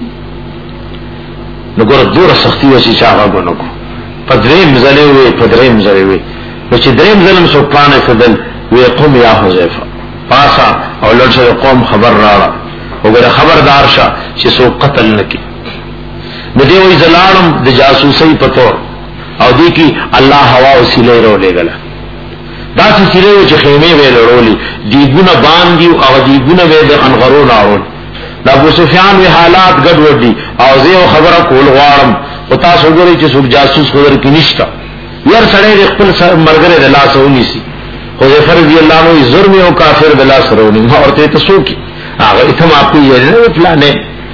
نو ګور دور سختي وشي چاغه غونو پدریم زلي وي پدریم زلي وي چې دریم ظلم سو پانه فدل وی قوم یا حذیفه پاسا او لږه قوم خبر راړه وګوره خبردار شه چې سو قتل نکي نو دی وی زلالم د جاسوسي پتور او دی کی الله هوا وسیله ورولې غلا دا سلسله چې خیمه ویل ورولې دیګونه باندې او دیګونه وې د انغرو راول د ابو سفیان وی حالات ګډوډي او زه خبره کول غواړم او تاسو وګورئ چې څوک جاسوس خبر کې نشته ور سړی خپل مرګره د لاس ونیسي حذیفه رضی الله عنه ظلم او کافر د لاس ورونی ما ورته تاسو کی هغه اتم آپ کو یہ نہیں پلانے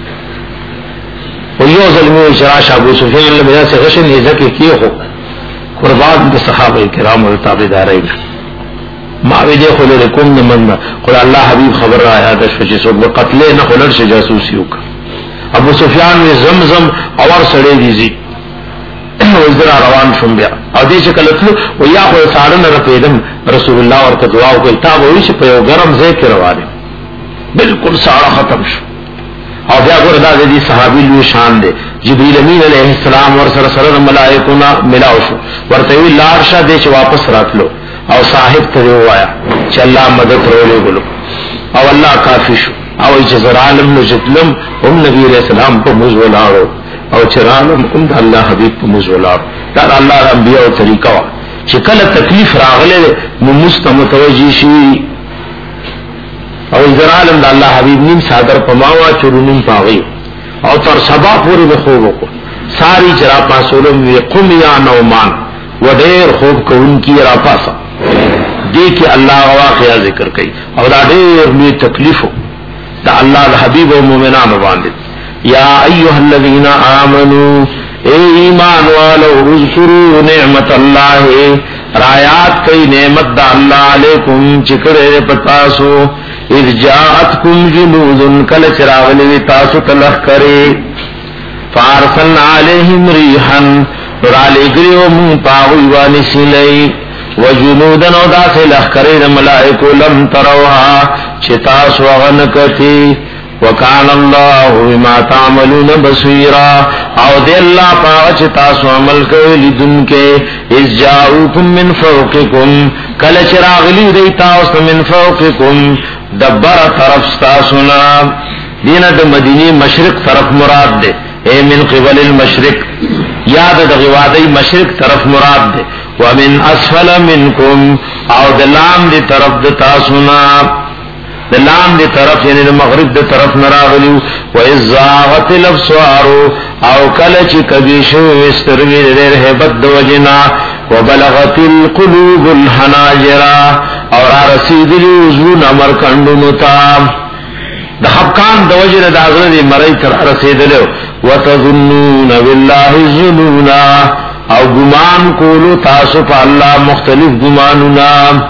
و یو ظلم شراش ابو سفیان له بیا سے غشن یې ځکه کیه هو قربان د صحابه کرام او تابعدارین ما وی دې خو له کوم نه من قل الله حبیب خبر را یاد شو چې څوک قتل نه خلل شي جاسوسي وک ابو سفیان وی زمزم اور سړی دیږي وزرا روان شوم بیا او دې چې کله ته و یا خو ساړه نه پیدم رسول الله ورته دعا وکړه تا وې چې په یو ګرم ځای کې روانه بالکل سارا ختم شو او بیا ګور دا دې صحابي لوی شان دي جبريل امين عليه السلام ور سره سره ملائکونا ملاو شو ورته وی لارشه دې چې واپس راتلو او صاحب ته وایا چې الله مدد ورولې ګلو او الله کافی شو او چې زرالم نو جتلم هم نبی عليه السلام په موږ ولاړو او چرانم هم د الله حبيب په موږ ولاړو دا الله انبیاء او طریقه چې کله تکلیف راغله نو مستمتوجي شي او زرالم د الله حبيب نیم صادر پماوا چرونم پاوي او تر سبا پوری به خوب کو ساری چرا پاسولم وی قم یا نومان وډیر خوب کوونکی را پاسا دې کې الله واقعا ذکر کوي او دا ډېر لوی تکلیفو دا الله حبيب او مؤمنانو باندې یا ایها الذین آمنو اے ایمان والو اذکروا نعمت الله رایات کئی نعمت دا اللہ علیکم چکرے پتاسو اذ جاءتکم جنود کل چراغلی تاسو تلخ کرے فارسلنا علیہم ریحا رالی گریو من پاغویوانی سلی وجنودن او دا سے لخ کرے ملائکو لم تروها چتاسو اغنکتی وکان اللہ بما تعملون بصیرا او دی اللہ پاوچ تاسو عمل کوي لدن کے اذ جاؤکم من فوقکم کل چراغلی دی تاسو من فوقکم دبر طرف تاسونا دینه د مدینی مشرق طرف مراد دے اے من قبل المشرق یاد د غوادی مشرق طرف مراد دے ومن اسفل منکم او دلام دی طرف د تاسونا دلام دی طرف یعنی مغرب دی طرف نراغلیو و ازاغت الابصار او کلچ کبیشو استرگی دیر حبت دو جنا و بلغت القلوب الحناجرہ اور رسید لیوزون امر کندو متام دا حبکان دو جنا دا غردی مرائی تر رسید لیو و تظنون باللہ الظنونا او گمان کولو تاسو پا اللہ مختلف گمانونا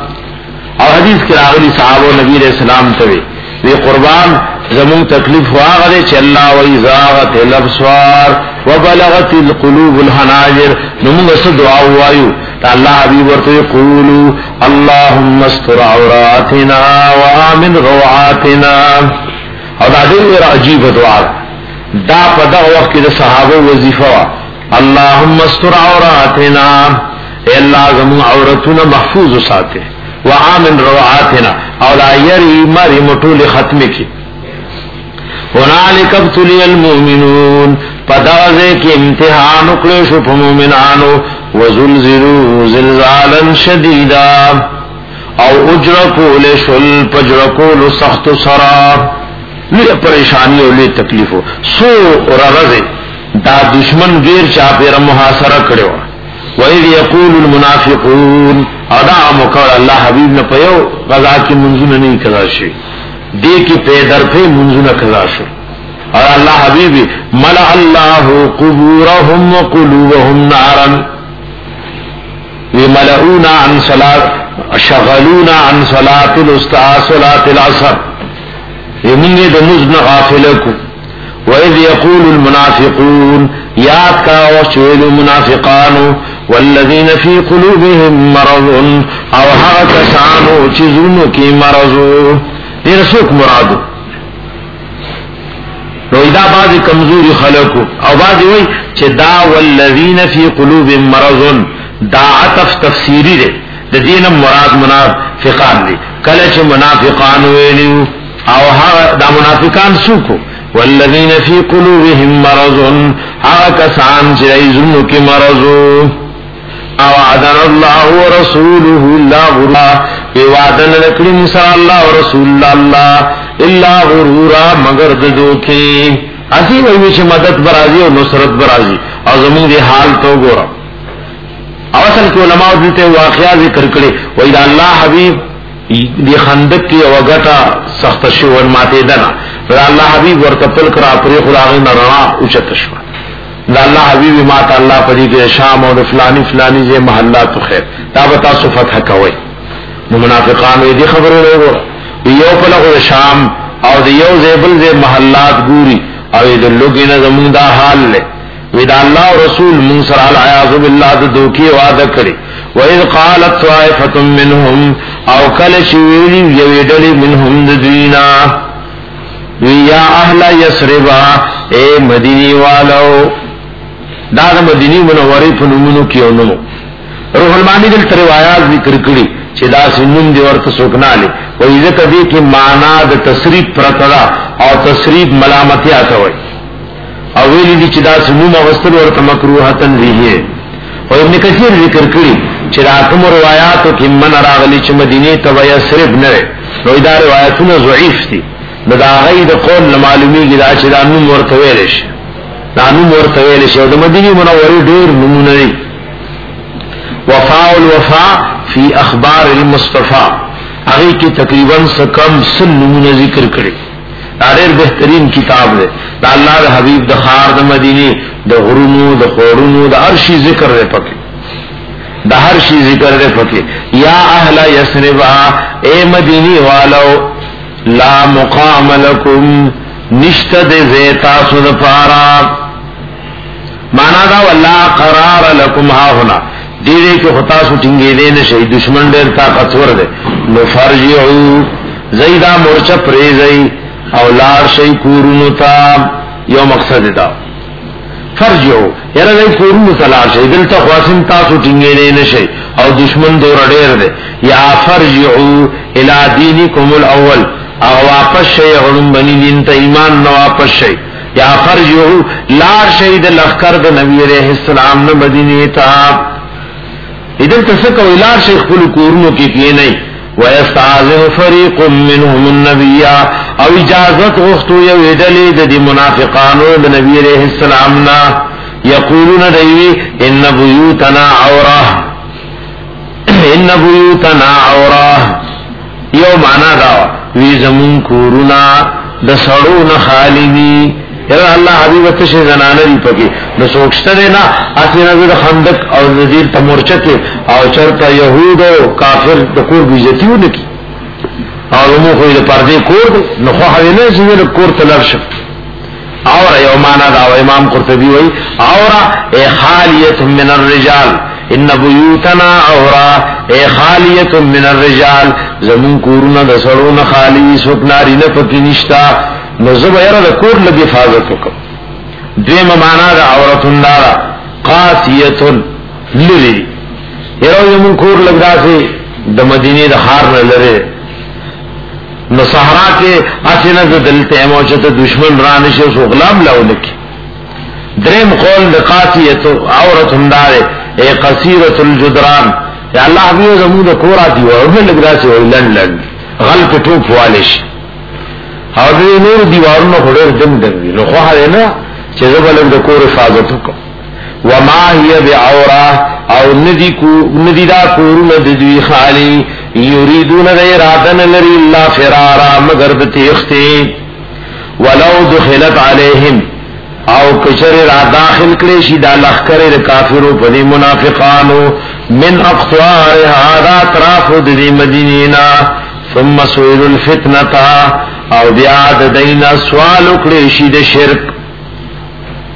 او حدیث کی راغلی صحابہ نبی علیہ السلام توی وی قربان زمون تکلیف واغلے چھ اللہ و ازاغت الابصار و بلغت القلوب الحناجر نمونگ اس دعا وایو تا اللہ حبیب ورطوی قولو اللہم استر عوراتنا و آمن روعاتنا او دا دیر عجیب دعا دا پدا وقت کی دا صحابہ وظیفہ اللہم استر عوراتنا اے اللہ زمون عورتنا محفوظ ساتے وآمن روعاتنا او لا یری مری مطول ختم کی هنالک ابتلی المؤمنون پدغزے کی امتحان اکلشو پا مومنانو وزلزلو زلزالا شدیدا او اجرکو لشل پجرکو لسخت سرا لی پریشانی و لی تکلیفو سو رغزے دا دشمن گیر چاپیر محاصرہ کڑیو وَإِذْ يَقُولُ الْمُنَافِقُونَ ادا مکر اللہ حبیب نے پیو غزا کی منزون نہیں کذا شی دی کی پیدر پہ منزون کذا شی اور اللہ حبیب ملأ اللہ قبورهم وقلوبهم نارا وملؤونا عن صلاة شغلونا عن صلاة الاستا صلاة العصر یہ منگے دمزن غافلکو وَإِذْ يَقُولُ الْمُنَافِقُونَ یاد کا وشویل منافقانو والذین فی قلوبهم مرض او هغه کسانو چې زړونو کې مرضو دې رسوک مرادو نو دا بعضی کمزوری خلقو او بعضی وی چې دا والذین فی قلوبهم مرض دا عطف تفسیری دی د دین مراد منافقان دي کله چې منافقان ویلو او هغه دا منافقان سوکو والذین فی قلوبهم مرض هغه کسان چې زړونو کې مرضو او عدن الله ورسوله الله غرا وعدن لکړي موسی الله او رسول الله الا غرورا مگر د دوکي اسی وایي چې مدد برازي او نصرت برازي او زموږ دی حال تو ګورم اصل کې علماء دې واقعا ذکر کړي وای دا الله حبيب دی خندق کې وګټه سخت شو ور ماته ده دا الله حبيب ورته پل کرا پرې خدای نه رڼا اوچت شو دا الله حبيب ماته الله پدې کې شام او فلاني فلاني زي محلات خیر دا بتا سو فتح کوي نو منافقان دې خبره ورو یو په لغه شام او د یو زیبل زی محلات ګوري او دې لوګي نه زمون دا حال له ودا الله رسول موسی علیه بالله د دوکي وعده کړی وَإِذْ قَالَتْ طَائِفَةٌ مِّنْهُمْ او کله چې ویلي یو ډلې منهم د دینا ویا اهل یثرب اے مدینی والو دا د مدینی منورې په نومونو کې ونو روح المانی دل روایت ذکر کړي چې دا سنن دی ورته سوکناله وایي ځکه دې کې معنا د تصریف پرتلا او تصریف ملامتیا کوي او ویلي دي چې دا سنن واستل ورته مکروهتن دی او ابن کثیر ذکر کړي چې دا کوم روایتو کې من راغلي چې مدینه ته یثرب نه نو دا روایتونه ضعیف دي نو دا غي د قول معلومیږي دا چې دا نوم ورته ویل شي دا نوم ورته ویل شي د مدینه منورې ډېر نمونه دي وفاء الوفاء فی اخبار المصطفى هغه کې تقریبا کم سن نمونه ذکر کړي دا ډېر بهترین کتاب دی دا الله د حبیب د خار د مدینه د غرونو د خورونو د هر شي ذکر لري پکې د هر شي ذکر لري پکې یا اهل یثرب اے مدینی والو لا مقام لکم نشتد زیتا سود پارا مانا دا ولا قرار لکم ها هنا دیره که خطا سو ٹنگی دین شئی دشمن دیر طاقتور دے نو فرجعو زیدہ مرچا پریزئی او لار شئی کورونو تا یو مقصد دا فرجعو یرا دی کورونو تا لار شئی دلتا خواسم تاسو ٹنگی دین شئی او دشمن دور دیر دے یا فرجعو الى دینکم الاول او واپس شئی غنم بنی دین تا ایمان نو واپس شئی یا فرجعو لار شئی دل اخکر دا نبی علیہ السلام نو مدینی تا ادھر تسک او الار شیخ پل کورنو کی کیے نہیں وَيَسْتَعْذِرُ فَرِيقٌ مِّنْهُمُ النَّبِيَّ او اجازت غختو یو ادلی دا دی منافقانو دا نبی علیہ السلامنا یقولون دیوی ان بیوتنا عورا ان بیوتنا عورا یو معنی داوا وی زمون کورونا دا سڑون خالی یرا الله حبیب ته شي زنانه دی پکې نو سوچته دی نه اسینه د خندق او نذیر ته مورچه کې او چرته يهود او کافر د کور بیزتیو نکی او مو خو د پردې کور نو خو هغه چې د کور ته لرشه اور یو معنا دا امام قرطبي وای اور ای خالیه من الرجال ان بیوتنا اورا ای خالیه من الرجال زمون کورونه د سړونو خالی سپناری نه پکې نشتا نو زبا یرا دا کور لگی حفاظت وکم دویم مانا دا عورتن دارا قاسیتن لری یرا یمون کور لگ دا سے دا مدینی دا خار نلرے نو صحرا کے اسینا دا دلتے موچتا دشمن رانشی اس غلام لاؤ لکی دریم قول دا قاسیتو عورتن دارے اے قصیرت الجدران یا اللہ حبیو زمون دا کورا دیو ارنے لگ دا سے لن لن غل پہ ٹوپ والش او دې نور دیوارونو خورر دم دم نو خو هغه نه چې زبلم د کور حفاظت وکړه وما هي بعوره او ندی کو ندی دا کورونه د دوی خالی یریدون ارادن لری الله فرارا مگر د تیختی ولو دخلت علیهم او کچر را داخل کړي شي دا لخر د کافرو په منافقانو من اقطار هذا طرف د مدینینا ثم سئل الفتنه او بیا د دینا سوال وکړي شي د شرک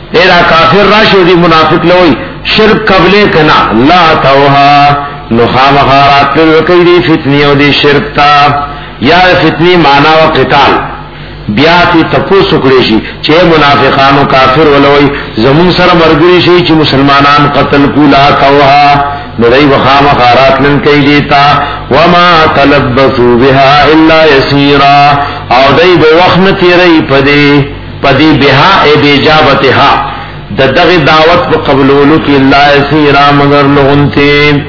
ایرا کافر راشو دی منافق لوئی شرک قبلے کنا لا توها نخام خارات للوکی دی فتنی و دی شرک تا یا فتنی معنی و قتال بیاتی تپو سکڑیشی چه منافقان و کافر ولوئی زمون سر مرگریشی چه مسلمانان قتل کو لا توها ندائی وخام خارات للکی دیتا وما تلبثوا بها الا یسیرا او دائی بوخن تیرئی پدی پدی بها اے بیجابتها ددغ دعوت په قبولولو کې الله سیرا مگر لغنته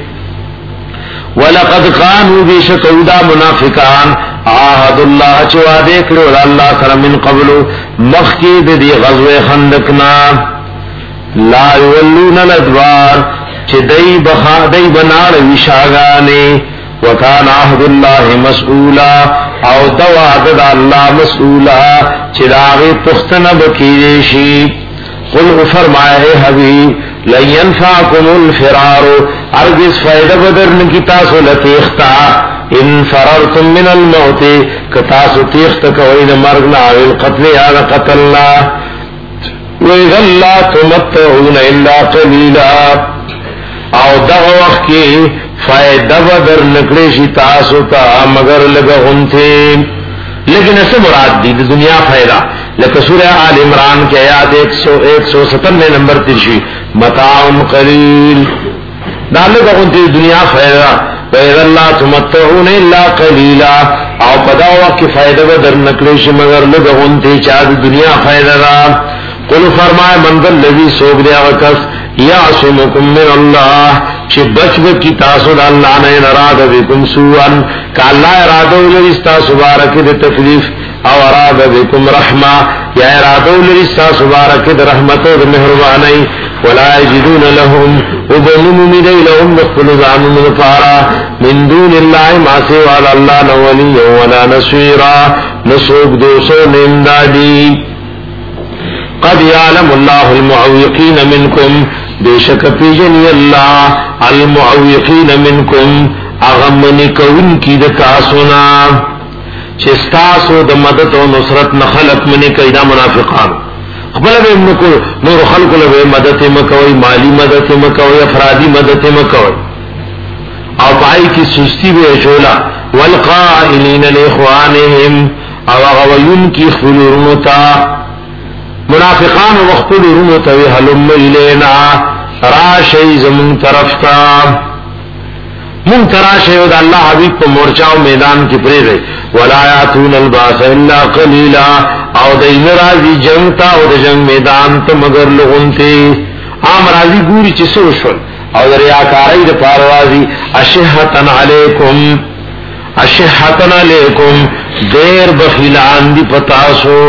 ولقد كانوا بشكودا منافقان عهد الله چې وعده کړو الله سره من قبل مخکې د دې غزوه خندقنا لا يولون الادبار چې دای بها دای بنار وشاغانه وکان عهد الله مسؤولا او دوا د الله مسؤولا چې داغه پختنه بکیږي شي قل فرمائے حبیب لن ينفعكم الفرار ارجس فائدہ بدرن کی تاسو لتیختا ان فررتم من الموت کتاسو تیخت کوئی مرگنا او القتل یا قتلنا وَإِذَا لَا تُمَتَّعُونَ إِلَّا قَلِيلًا او دغه وخت کې فائدہ بدر نکړې شي تاسو ته مگر لګونته لیکن اس سے مراد دی دنیا فائدہ لکه سورہ آل عمران کی آیات ایک سو ستانوے نمبر ترشی متاع قلیل دالے دغونتی دنیا فائدہ وَإِذَا لَا تُمَتَّعُونَ إِلَّا قَلِيلًا او پداوا کی فائدہ بدر نکلیش مگر لدغونتی چاہ دنیا فائدہ را قل فرمائے من ذا الذی سوک دیا وکس یعصمکم من اللہ چی بچب کی تاسد اللہ نے اراد بکم سوءن کہ اللہ ارادو لرستا سبارکی دی تکلیف او اراد بكم رحمة یا ارادو لرستا سبارکت رحمتو دا مہربانی ولا يجدون لهم وبنممی دی لهم دخل زعم مغفارا من دون اللہ ما سوال اللہ نولی ولا نصویرا نسوک دوسو نمدادی قد يعلم الله المعوقين منكم بشك پیجنی اللہ المعوقين منكم اغمنی کون کی دتاسونا چستاسو د مدد او نصرت نه خلق منی کیدا منافقان خپل به موږ نور خلق له مدد مکوي مالی مدد مکوي افرادی مدد مکوي او پای کی سستی به شولا والقائلین لاخوانهم او غویون کی خلورمتا منافقان وخلورمتا هلم الینا راشی زمون طرفتا من تراشه او د الله حبیب په مورچا او میدان کې پرې دی ولا یاتون الباس الا قليلا او د ناراضي جنگ تا او د جنگ میدان ته مگر لغونته عام راضي ګوري چې سو شو او د ریاکارۍ د پاروازي اشهتن علیکم اشهتن علیکم ډېر بخیلان دي پتاسو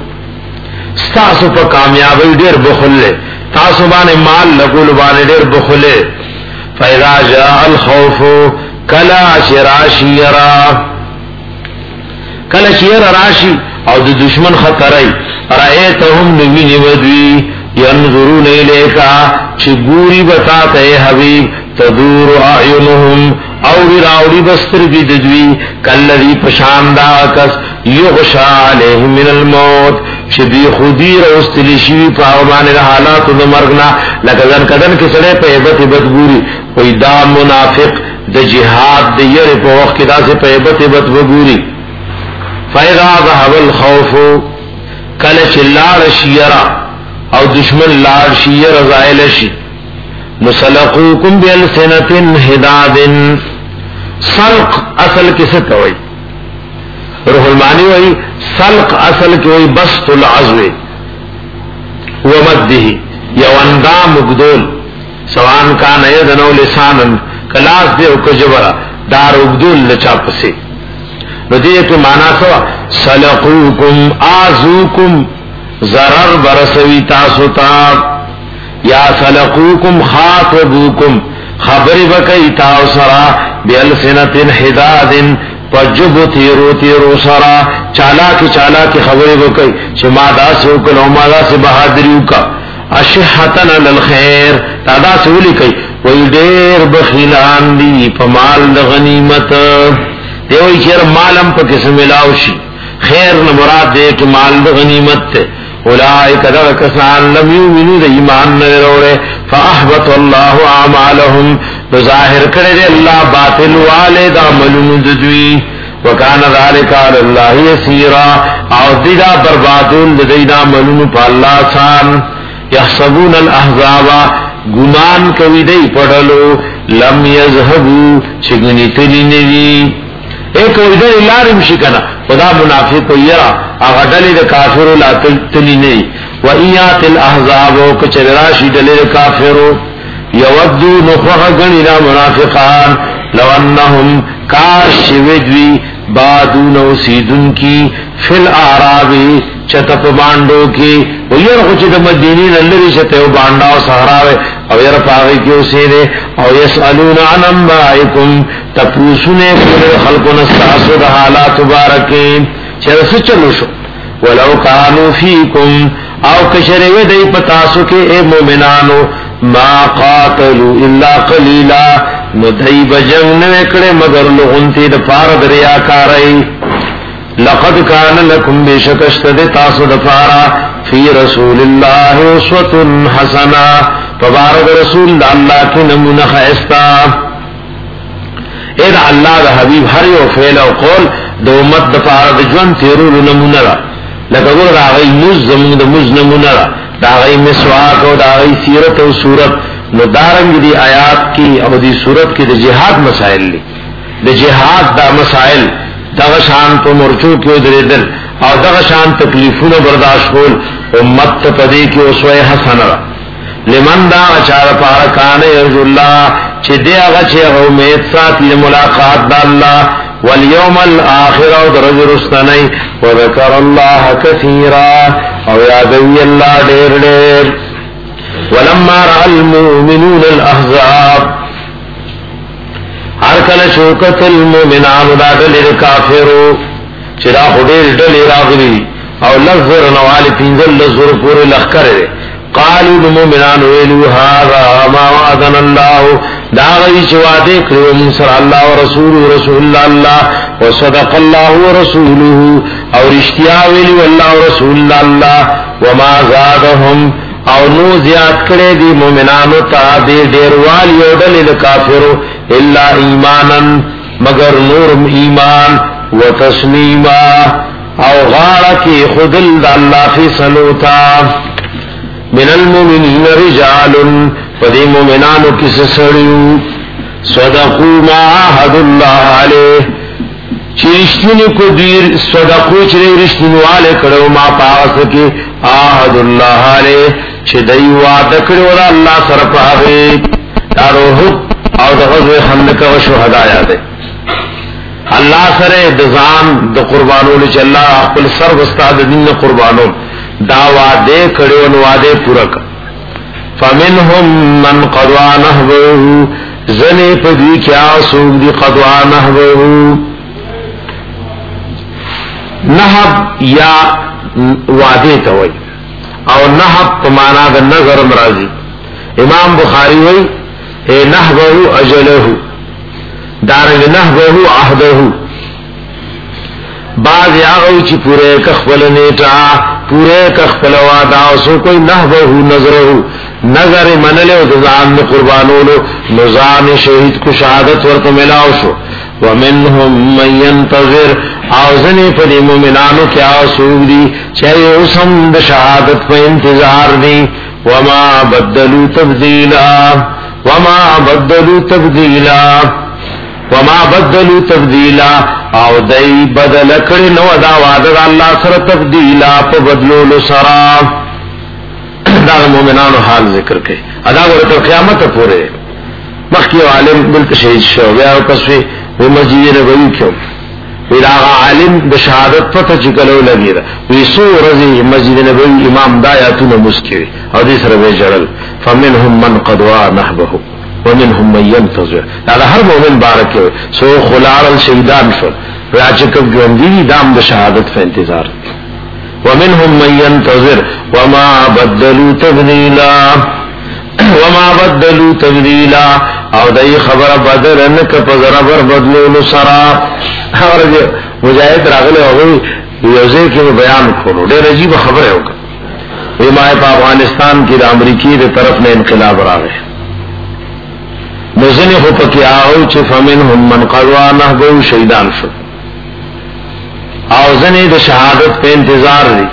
ستاسو په کامیابی ډېر بخله تاسو باندې مال لګول باندې ډېر بخله فَإِذَا جَاءَ الْخَوْفُ كَلَا شِرَاشِ يَرَا کلا شیر راشی او د دشمن خطرای رأیتهم نوینی ودوی ینظرون الیکا چی گوری بتا تے حبیب تدور اعینهم او راوڑی بسترگی ددوی کالذی پشاندا کس یغشا علیہ من الموت چی بی خودی روستلی شوی پاومان حالات د مرگنا لکذن کدن کسڑے پہ عبت عبت گوری وی دا منافق دا جہاد دا یر پا وقت دا سے پہ عبت عبت بگوری فَإِذَا ذَهَبَ الْخَوْفُ کلچ لار شیرا او دشمن لار شیر زائل شی نسلقوکم بِأَلْسِنَةٍ حِدَادٍ سلق اصل کسے توئی روح المانی وئی سلق اصل کی وئی بسط العزو ومدہ یو اندام اگدول سوان کان یدن او لسانا کلاس دے او کجبرا دار اگدول لچا پسے ندیت مانا سوا سلقوکم آزوکم ضرر برسوی تاسو تاب یا سلقوکم خاطبوکم خبر بکی تاو سرا بیلسنت حداد پجب تیرو تیرو سرا چالاکی چالاکی خبر بکی چه ما دا سے اکل او ما دا سے بہادریو کا اشحتن للخیر تادا سے اولی کئی وی دیر بخیلان دی پمال غنیمت دیوئی چیر مالم پا کس ملاوشی خیر نمراد دے کہ مال دا غنیمت تے اولئک دغ کسان لم یؤمنوا د ایمان نه وروړي فاحبط الله اعمالهم ظاهر کړي الله باطل والد عملون دوی وکانا ذلك على الله يسيرا او دیدا بربادون دیدا عملون په الله سان يحسبون الاحزاب ګمان کوي دی پړلو لم يذهبوا چګنی تلی نوی ایک ویدر لارم شکنا خدا منافق یرا اغا ڈلی دا کافرو لا تلی نی و ایات الاحزابو کچر راشی ڈلی دا کافرو یودو نخوخ گنی دا منافقان لو انہم کاش شویدوی بادون و سیدن کی فی الاعرابی چتپ بانڈو کی و یر خوچ دا مدینین اللری چتے و بانڈاو سہراوے او یر پاغی کیو سیدے او یسألون عن انبائکم تپوسنے پورے خلقو نستاسو دا حالات بارکین چرس چلو شو ولو کانو فیکم او کشروی دی پتاسو کے اے مومنانو ما قاتلو الا قلیلا ندائی بجنگ نوکڑے مگر لغنتی دا پارد ریاکارئی لقد کان لکم بشکشت دی تاسو دا پارا فی رسول اللہ اسوة حسنا فبارد رسول دا اللہ کی نمون خیستا اے دا اللہ دا حبیب ہر یو فعل او قول دا امت دا پارد جوان تیرولو نمون را لکہ گر دا غی مز زمون دا مز نمون را دا غی مسواک او دا غی سیرت او صورت نو دارنگ دی آیات کی او دی صورت کی دا جہاد مسائل لی دا جہاد دا مسائل دا غشان پا مرچو کیو در دل او دا غشان تکلیفون برداشت کول امت تا پدی کی اسوہ حسن را لمن دا غچار پارکان ارجو اللہ چھ دے آغا چھ امید ساتی ملاقات دا اللہ والیوم الاخر او درج رستنی وذکر اللہ کثیرا او یادوی اللہ دیر دیر ولما رأى المؤمنون الاحزاب ہر کل شوکت المؤمنان دا دلیر کافرو چرا خودیر دلیر آغلی او لذر نوالی پینزل لذر پوری لخ کرے قالوا المؤمنان ویلو هذا ما وعدنا الله دا غی چوادے کرو من سر اللہ ورسوله رسول اللہ وصدق اللہ ورسوله او رشتیا ویلو اللہ ورسول اللہ وما زادهم او نو زیاد کرے دی مومنانو تا دے دیروالی او دلیل کافرو الا ایمانا مگر نور ایمان و تسلیما او غارا کی خودل دا اللہ فی سلوتا من المؤمنین رجال فدی مومنانو کس سڑیو صدقو ما عہد اللہ علیہ چی رشتینی کو دیر صدقو چی رشتینو والے کرو ما پاس کی عہد اللہ علیہ چی دیو وعدکڑو دا اللہ سرپاہے داروحب او دا غزو خندقہ و شہدایا دے اللہ سرے دزان دا قربانو لچ اللہ اقبل سر وستاد دین قربانو دا وعدے کڑے ون وعدے پورک فمنهم من قضا نحبه زنے پدی کیا سوگ دی قضا نحبه نحب یا وعدے توئی او نحب پمانا دا نظر مرازی امام بخاری وی اے نحبه اجلہ دارنگ نحبه عہدہ بعض آغو چی پورے کخبل نیٹا پورے کخبل وعداو سو کوئی نحبه نظرہو نظر منلے و دزان قربانولو نظام شہید کو شہادت ورط ملاو شو ومنهم من ينتظر آوزنی پدی مومنانو کیا سوگ دی چاہے اسم دا شہادت پہ انتظار دی وما بدلو تبدیلا وما بدلو تبدیلا وما بدلو تبدیلا او دای بدل کړي نو دا وعده الله سره تبدیلا په بدلولو سره دا مومنانو حال ذکر کړي ادا ورته قیامت پورې مخکې عالم بل شهید شو بیا پسې و مسجد نبوي کې ویلا عالم د شهادت پته چې کلو لګی دا وی سو رضی مسجد نبوي امام دایاتونه مسکوي او دې سره به جړل فمنهم من قضوا نحبه ومنهم من ينتظر دا هر مومن بارک سو خلال الشهیدان شو راچکب ژوندۍ دام د شهادت په انتظار ومنهم من ينتظر وما بدلوا تبديلا وما بدلوا تبديلا او دای خبر بدل ان ک پزرا بر بدلو سرا خبر مجاهد راغله او یوزه کې بیان کولو ډېر عجیب خبره وکړه ویمای په افغانستان کې د امریکای د طرف نه انقلاب راغی نو ځنې خو پکې آو چې فمنهم من قضى نهبه شهیدان شو او ځنې د شهادت په انتظار دي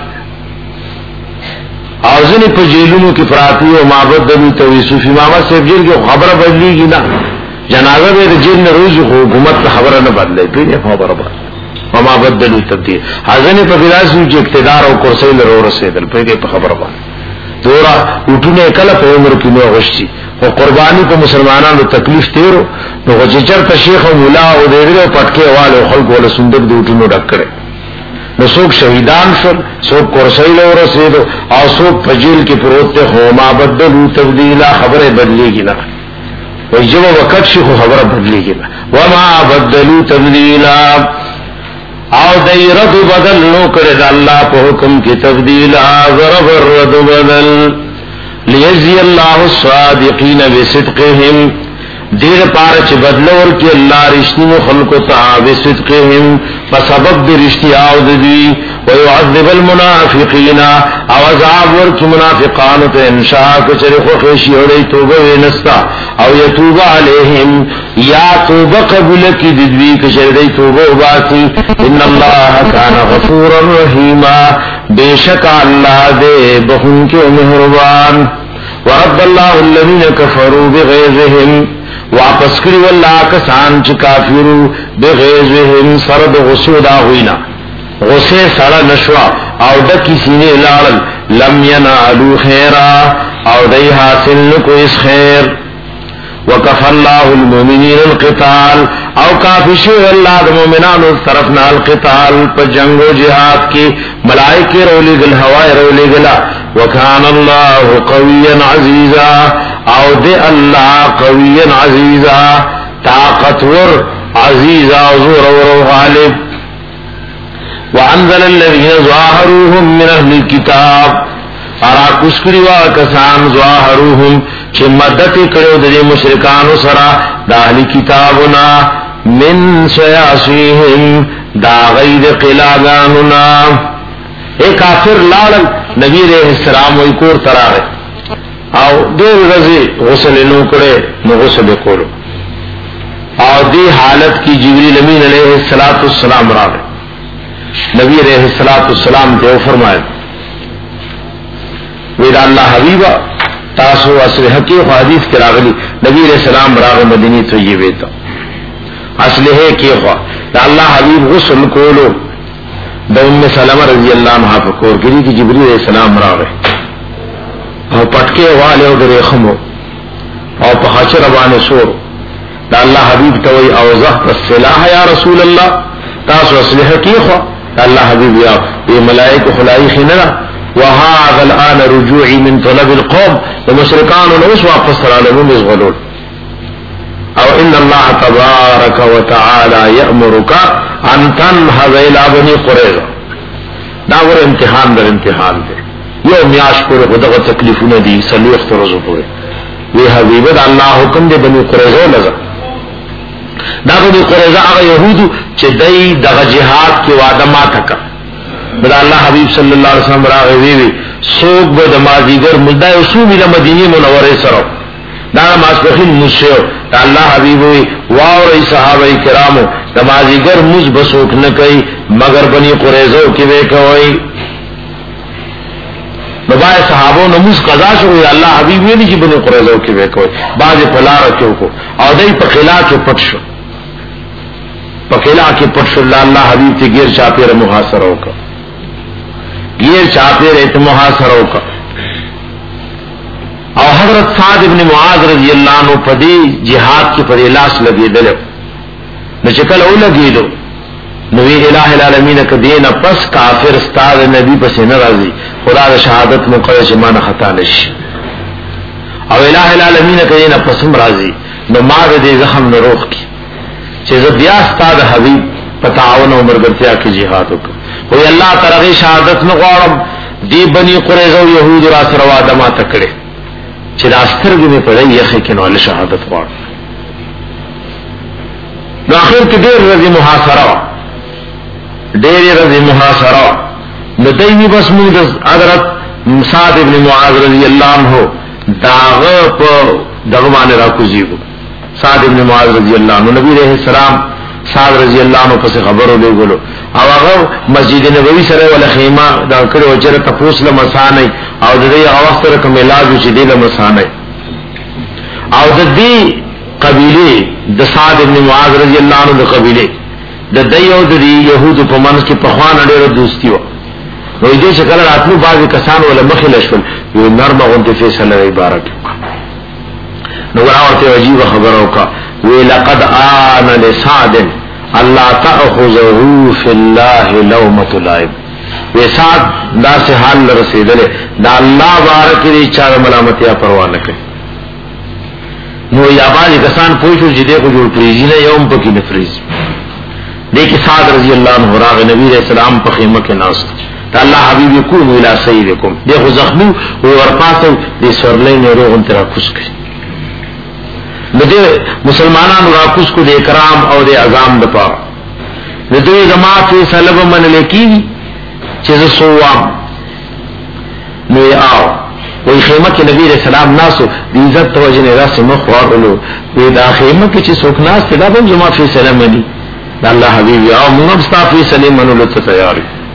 او ځنې په جیلونو کې پراتی او معبد د یوسف امام صاحب جیل کې خبره بدلیږي نه جنازه به د جیل نه روز حکومت خبره نه بدلې پیږي خبره به وما بدلوا تبديل حزن په بلاسو چې اقتدار او کرسي لرو رسیدل پیږي په خبره باندې دورا وټونه کله په عمر کې نو غشتي او قرباني په مسلمانانو تکلیف تیرو نو چې چرته شیخ او مولا او دېرو پټکي والو خلکو له صندوق د وټونو ډکړي نو څوک شهیدان شول څوک کرسي لرو رسیدل او څوک په جیل کې پروت ته هو ما بدلوا تبديلا خبره بدليږي نه وای جو وخت شي خبره بدليږي نه وما بدلوا تبديلا او دای رد بدل نو کړه د الله په حکم کې تبديل ضرب الرد بدل ليجزي الله الصادقين بصدقهم دیر پار چې بدل ورکړي الله رښتینو خلقو ته بصدقهم په سبب د رښتیا او د دې ويعذب المنافقين او عذاب ورکړي منافقانو ته ان شاء کچره خو خشي اوري توبه ونستا او يتوب عليهم یا توبه قبول کی ددوی کچردی توبه وباسی ان الله کان غفورا رحیما بیشک اللہ دے بخون کے مہربان ورد اللہ الذین کفروا بغیظهم واپس کری واللہ کسان چی کافرو بغیظهم سرد غسودا ہوئینا غسے سڑا نشوا او دکی سینے لارل لم ینالو خیرا او دی حاصل نکو اس خیر وکف اللہ المؤمنین القتال او کافی شو اللہ المؤمنان طرفنا القتال پر جنگ و جہاد کی ملائکے رولی گل ہوائے رولی گلا وکان اللہ قویا عزیزا او دے اللہ قویا عزیزا طاقتور عزیزا زور و غالب وانزل الذین ظاہروهم من اہل الكتاب ارا کسکری وا کسان ظاهروهم چې مدد کړو د مشرکانو سره د اهلی کتابنا من سیاسیهم دا غیر قلاغاننا اے کافر لال نبی علیہ السلام وی کور تراغه او دیر رضی غسل نو کړي نو غسل کولو او دی حالت کی جبریل امین علیہ السلام راغه نبی علیہ السلام ته فرمایا ویدا اللہ حبیبہ تاسو اسلحہ کی حدیث کی راغلی نبی علیہ السلام راغ مدینی طیبہ تا اسلحہ کی خوا دا اللہ حبیب غسل کولو دا ام سلمہ رضی اللہ عنہ فکور گری کی جبریل علیہ السلام راغ او پٹکے والے او در خمو او پخچر بان سور دا اللہ حبیب توی اوزحت السلاح یا رسول اللہ تاسو اسلحہ کی خوا دا اللہ حبیب یا یہ ملائک خلائی خنرہ وهذا الان رجوعي من طلب القوم ومشركان نوس واپس رالهم يزغلون او ان الله تبارك وتعالى يأمرك ان تنهض الى بني قريظه دا ور امتحان در امتحان دی یو میاش پر خدغه تکلیفونه دي سلوخ ترزو پوره وی حبیب الله حکم دی بني قريظه لزا دا بني قريظه هغه يهودو چې دای دغه جهاد کې وعده ما تکا بدا اللہ حبیب صلی اللہ علیہ وسلم راغ ویوی سوک با دمازیگر مدد اصوبی دا مدینی منور سرو دا ماسپخین مشیو دا اللہ حبیب وی واو رئی صحابہ کرامو دمازیگر مج بسوک نکئی مگر بنی قریظو کی بے کوئی نبای صحابو نموز قضا شوئی اللہ حبیب وی نہیں بنی قریظو کی بے کوئی باز پلار کیوں کو او دای پا خلا کے پٹ شو پا خلا کے پٹ شو اللہ حبیب تی گیر چاپیر محاصروں کا گیر چاپیر ایت محاصروں کا او حضرت سعد ابن معاذ رضی اللہ عنہ پدی جہاد کی پدی لاس لگی دلو نچکل او لگی دو نوی الہ العالمین کدین پس کافر استاد نبی پس نرازی خدا دا شہادت مقرر شمان خطا نش او الہ العالمین کدین پس مرازی نماد دے زخم نروخ کی چیز بیا استاد حبیب پتاون و مرگرتیا کی جہادوں کا وی اللہ ترغی شہادت نغوارم دی بنی قریظہ و یہود را سروا دما تکڑے چیز استرگی میں پڑے یخی کنو علی شہادت غوارم نو آخر کی دیر رضی محاصرہ دیر رضی محاصرہ نو دیوی بس مودز حضرت سعد ابن معاذ رضی اللہ عنہ داغه په دغه باندې راکوزیږي. سعد ابن معاذ رضی اللہ عنہ نبی علیہ السلام سعد رضی اللہ عنہ پس خبرو لګولو او هغه مسجد نبوی سره ولا خیمه دا کړو چې ته پوس له مسانه او د دې هغه سره کوم علاج چې دی له مسانه او د دې قبیله د سعد ابن معاذ رضی اللہ عنہ د قبیله د دیو د يهود په منځ کې په خوان ډېر دوستي و. نو دې چې کله راتلو بعضی کسان ولا مخله شول یو نرمه غونډه فیصله عبارت نو ورته عجیب خبر اوکا وی لقد آن لسعد الله تأخذه في الله لومة لائم. وی سعد دا سے حال رسیدلے دا اللہ بارک دی چار ملامتیا پروا نہ کوي. نو یا باندې کسان پوښتنه چې دغه جوړ پریزي نه یوم پکې نفریز دیکھ سعد رضی اللہ عنہ راغ نبی علیہ السلام په خیمه کې ناس ته الله حبیب یکون الى سیدکم دغه زخمی او ورپاسو د سورلې نه روغن تر خوش کړي. نو مسلمانانو راکوس کو د اکرام او د اعظام د پاره د دوی زما په سلب من لیکي چې سوام نو آو وی خیمه کې نبی رسول الله ناسو د عزت توجه نه راسه مخ ورولو وی دا خیمه کې چې څوک ناس ته دا به زما په سلام مني دا الله حبیب او موږ ستاسو سلام منلو ته تیار.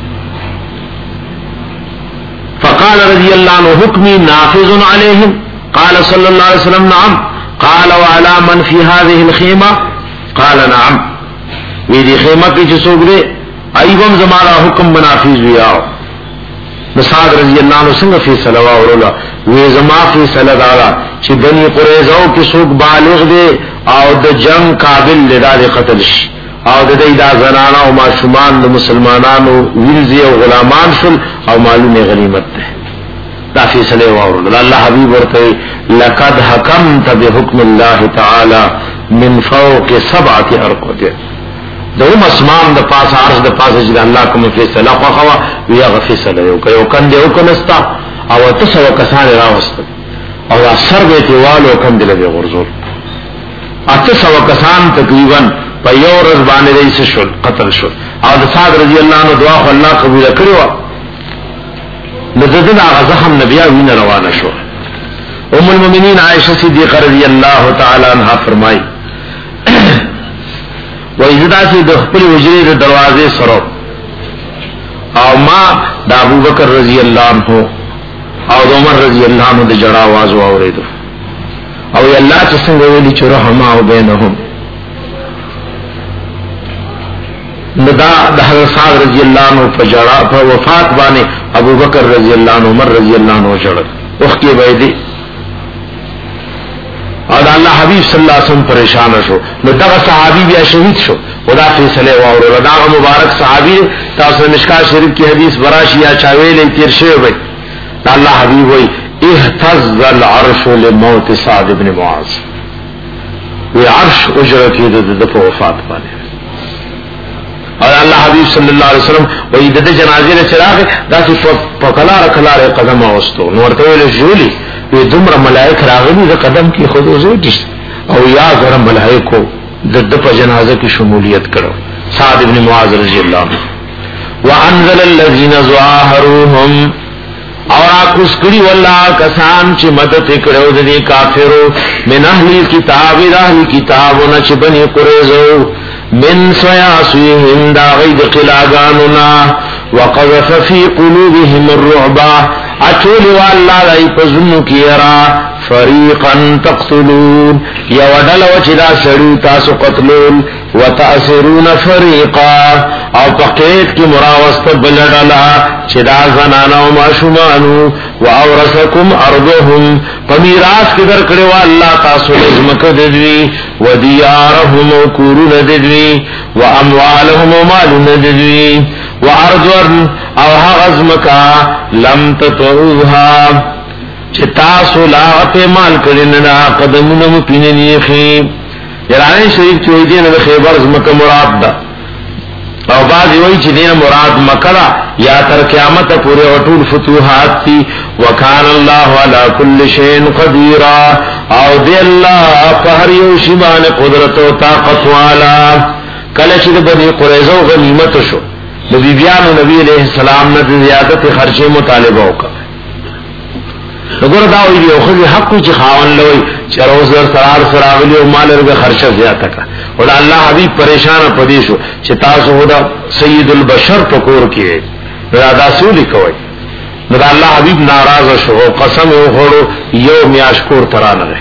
فقال رضی الله عنه حکمی نافذ علیهم قال صلی الله علیه وسلم نعم قال وعلى من في هذه الخيمه قال نعم. وی دی خیمه کې چې څوک دی ایوم زمارا حکم منافذ ویا. سعد رضی اللہ عنہ څنګه فیصله ورولا وی زما فیصله دارا چې بنی قریظه کې څوک بالغ دی او د جنگ قابل لدار قتل شي او د دې دا زنانه او ماشومان د مسلمانانو ویلزی او غلامان شول او معلومه غنیمت ده. دا فیصله ورولا الله حبیب ورته لقد حكمت بحكم الله تعالى من فوق سبعه ارقد. دوم اسمان د پاس عرش د پاس چې الله کوم فیصله خوخوا ویا فیصله یو کوي کنده یو کنستا او تاسو کسان راوست او اثر به دیوالو کنده له غرزول اته کسان تقریبا په یو ورځ باندې رئیس شول قتل شول او د سعد رضی الله عنه دعا خو الله قبول کړو. نزدنا غزهم نبی وین روانه شو. ام المؤمنین عائشہ صدیقہ رضی اللہ تعالی عنہا فرمائی و اذا چې د خپل حجرې د دروازې سره او ما د ابو بکر رضی الله عنه او د عمر رضی الله عنه د جړا आवाज واورېدو او الله چې څنګه ویلي چې رحمه او بینهم ندا د حضرت سعد رضی الله عنه په جړا په وفات باندې ابو بکر رضی الله عنه عمر رضی الله عنه جړل وخت کې وایي او الله حبیب صلی الله علیه وسلم پریشان شو. نو دا صحابی بیا شهید شو خدا فیصله واورو دا مبارک صحابی تاسو مشکات شریف کی حدیث براشی یا چاویل تیر شوی وي الله حبیب وای اهتز العرش لموت سعد بن معاذ وی عرش اجرت د په وفات باندې او الله حبیب صلی الله علیه وسلم وای د جنازې له چراغ داسې په کلار کلار قدم واستو نو ورته ویل جوړي وی دمر ملائک راغلی د قدم کی خودوزه دي او یا غره ملائکو د د په جنازه کې شمولیت کړو. سعد ابن معاذ رضی الله عنه وانزل الذين ظاهروهم اور اكس کړي والله کسان چې مدد کړو د دې کافرو من اهل الكتاب اهل کتابونه چې بني قریظه من سياسهم دا غید قلاغاننا وقذف في قلوبهم الرعب اچول والله دای پزنو کیرا فریقا تقتلون یا ودل وچدا سړی تاسو قتلون وتاثرون فریقا او پقیت کی مراوست بلډلا چدا زنانا او ماشومانو واورثکم ارضهم پمیراث کی در کړي والله تاسو زمکه ددوی ودیارهم کورون ددوی واموالهم مالون ددوی وارض او هغزمکا لم تطعوها چتا سولا په مال کړي نه قدمونه پینې خي یرانه شریف چې دې نه خیبر زمکه مراد ده او بعض وی چې دې مراد مکه یا تر قیامت پورې وټول فتوحات دي وکال الله علی کل شیء قدیر او دې الله په هر یو شی باندې قدرت او طاقت والا. کله چې د بنی قریظه غنیمت شو د بیبیانو نبی علیہ السلام نه زیادت خرچه مطالبه وکړه وګوره دا وی یو خو حق چې خاون لوي چې روز سرار سراغلی او مال ورغه خرچه زیاته کا او الله حبیب پریشان پدې شو چې تاسو هدا سید البشر پکور کې دا داسولي کوي نو الله حبیب ناراض شو او قسم یې وخورو یو میاشکور ترانه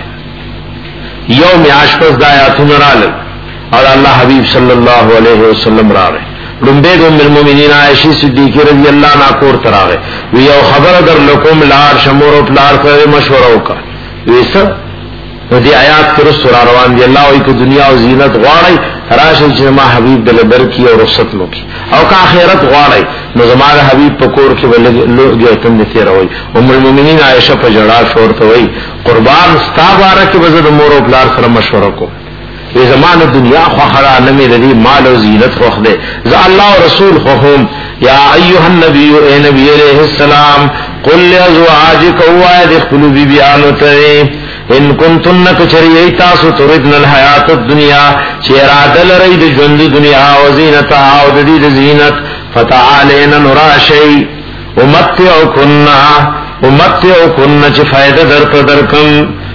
یو میاشپس د آیاتونو رااله او الله حبیب صلی الله علیه وسلم راغی لمبه ام المؤمنین عائشہ صدیقہ رضی اللہ عنہا کور تراغه وی یو خبر در لکم لار شمور او پلار سره مشوره وکړه ویسه دې آیات تر سره روان دی الله او د دنیا او زینت غواړي راشه چې ما حبیب دل برکی او رخصت مو کی او کا اخرت غواړي نو زماره حبیب پکور کې ولګي تم دې تیروي ام المؤمنین عائشہ په جړا شور ته وی قربان ستا بارک بزد مور او پلار سره مشوره کو وی زمانه دنیا خو خرا نمی لري مال او زینت خو خده ز الله او رسول خو هم یا ایها النبی اے نبی علیہ السلام قل لازواجک وادخلوا ببیانته ان کنتن کچری تاسو تردن الحیات الدنیا چیراد لرید جند دنیا و زینتها و دید زینت فتعالین نراشی امتعکن امتعکن چی فائدہ درت درکم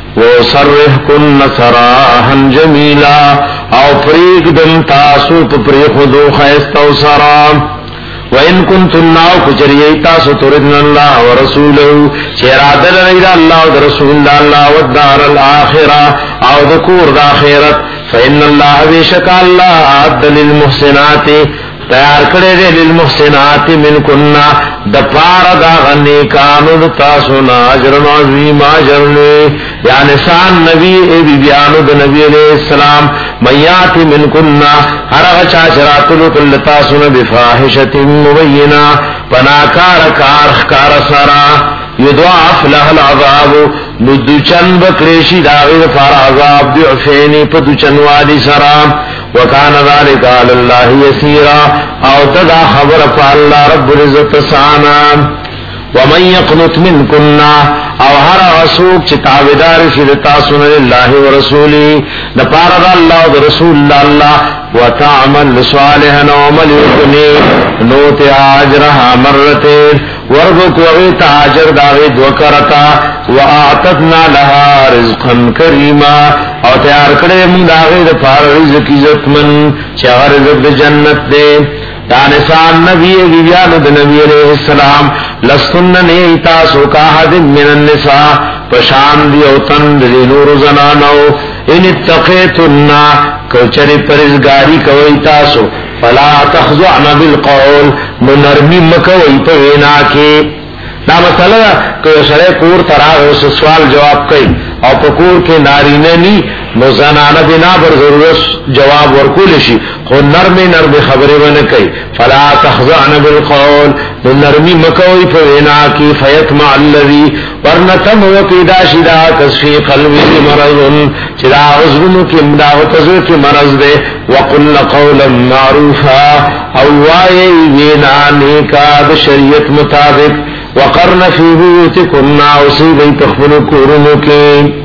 وصرحکن سراحا جمیلا او فریق دم تاسو پپریخ دو خیست و سرام وَإِن كُنتُمْ نَاو كُجَرِيَ تَاسُ تُرِدْنَ اللَّهَ وَرَسُولَهُ چِرَادَ لَرَيْدَ اللَّهُ وَرَسُولَ اللَّهُ وَالدَّارَ الْآخِرَةَ او ذکور داخرت فَإِنَّ اللَّهَ بِشَكَ اللَّهَ أَعَدَّ لِلْمُحْسِنَاتِ تیار کړی دی للمحسنات منکن د پار دا غنی کانو تاسو نا اجر عظیم اجر یا نسان نبی ای بیانو د نبی علیہ السلام میات منکن هر چا شراتلو کل تاسو نا بفاحشۃ مبینہ پناکار کار کار سرا یضاعف له العذاب ندچن بکریشی داغی فار عذاب ضعفین پدچن والی سرا وکان ذلک علی اللہ یسیرا او تدا خبر فاللہ رب العزت سانا ومن یقنط منکن او هر اسوک چې تابعدار شي د تاسو نه الله او رسولي د پاره د الله او رسول الله وتعمل صالحا وعمل يكني نوت اجرها مرتين ورغو کوي تاجر داوي دوکرتا واعتدنا لها رزقا كريما او تیار کړې موږ داوي د پاره رزق عزت من چې رزق د جنت دی دانسان نبی ویانو د نبی علیہ السلام لستن نیتا سو کا حد من النساء پشان دی او تند دی نور زنانو ان اتقیتن کچری پرزگاری کوي تاسو فلا تخضعن بالقول منرمی مکوي په وینا کې دا مسله کو سره کور ترا او سوال جواب کوي او په کور کې نارینه ني نو زنانه بنا بر ضرورت جواب ورکول شي خو نرم نرم خبره ونه کوي فلا تخضعن بالقول نرمی مکوي په وینا کې فیتمع الذی ورنتم وقیدا شدا کسفی قلبی مرض چدا عذرن کې مداوتزو کې مرض ده وقل قولا معروفا او وای وینا نیکا د شریعت مطابق وقرن فی بیوتکن اوسی تخفل کورونو کې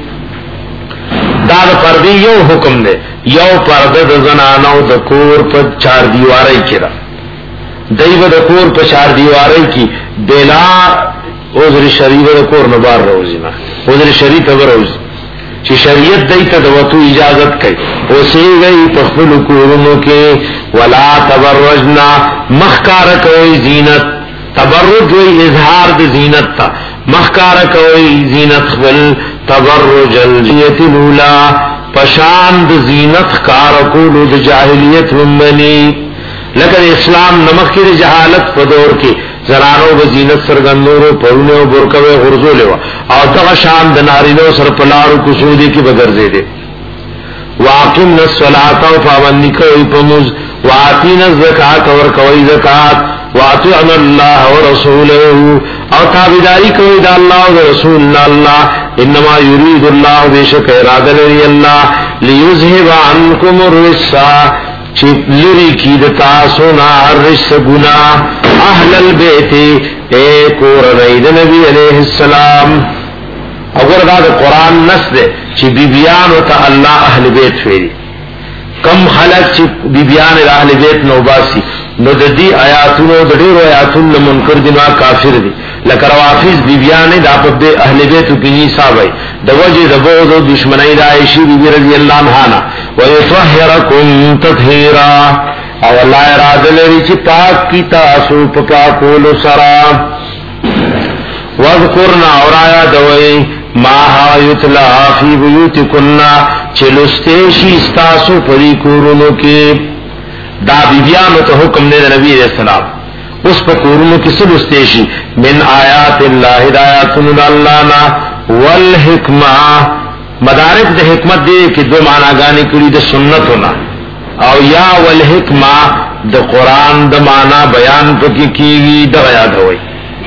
دا پردی یو حکم دے یو پرده د زنانو د کور په چار دیواری کې را دیو د کور په چار دیواری کې بلا عذر شریعه د کور نه بار روزي نه عذر شریعه ته روزي چې شریعت دایته د وته اجازت کوي او سی گئی په خپل کورونو کې ولا تبرجنا مخکار کوي زینت تبرج وی اظهار د زینت تا مخکار کوي زینت خپل تبرج الجیت الاولا پشان د زینت کار کولو د جاهلیت ومنی لکه اسلام نمک کی جہالت په دور کې زرانو د زینت سرګندورو پرونه او برکوي غرزول او دغه شان د نارینو سر پلارو کوشودي کې بغرزه دي واقم الصلاه او پابندی کوي پموز واعطينا الزکات اور کوي زکات واطعنا الله ورسوله او تابعداري کوي د الله او رسول الله انما يريد الله بشك اراده لري الله ليذهب عنكم الرجس چې لري کی د تاسو نه الرجس ګنا اهل البيت اے کور د نبی عليه السلام اگر دا د قران نص ده چې بیبيان او ته الله اهل بیت ویلي کم خلق چې بیبیان اهل بیت نو باسي نو د دې آیاتونو د ډیرو آیاتونو منکر دي نو کافر دي لکه روافض بیبیان د په اهل بیت کې حساب وي د وجه د بوز او دشمنی د عائشہ بیبی رضی الله عنها و یطهرکم تطهیرا او الله اراده لري چې پاک کی تاسو په پاکولو سره واذکرنا اورایا دوی ما یتلا فی بیوتکنا چلسته شي تاسو پری کورونو کې دا بیبیانو ته حکم دی نبی علیہ السلام اس په کورونو کې سلسته شي من آیات الله هدایتون الله نا والحکمه مدارک د حکمت دی کې دو معناګانې کړي د سنتونه او یا والحکمه د قران د معنا بیان پکې کیږي د یاد وي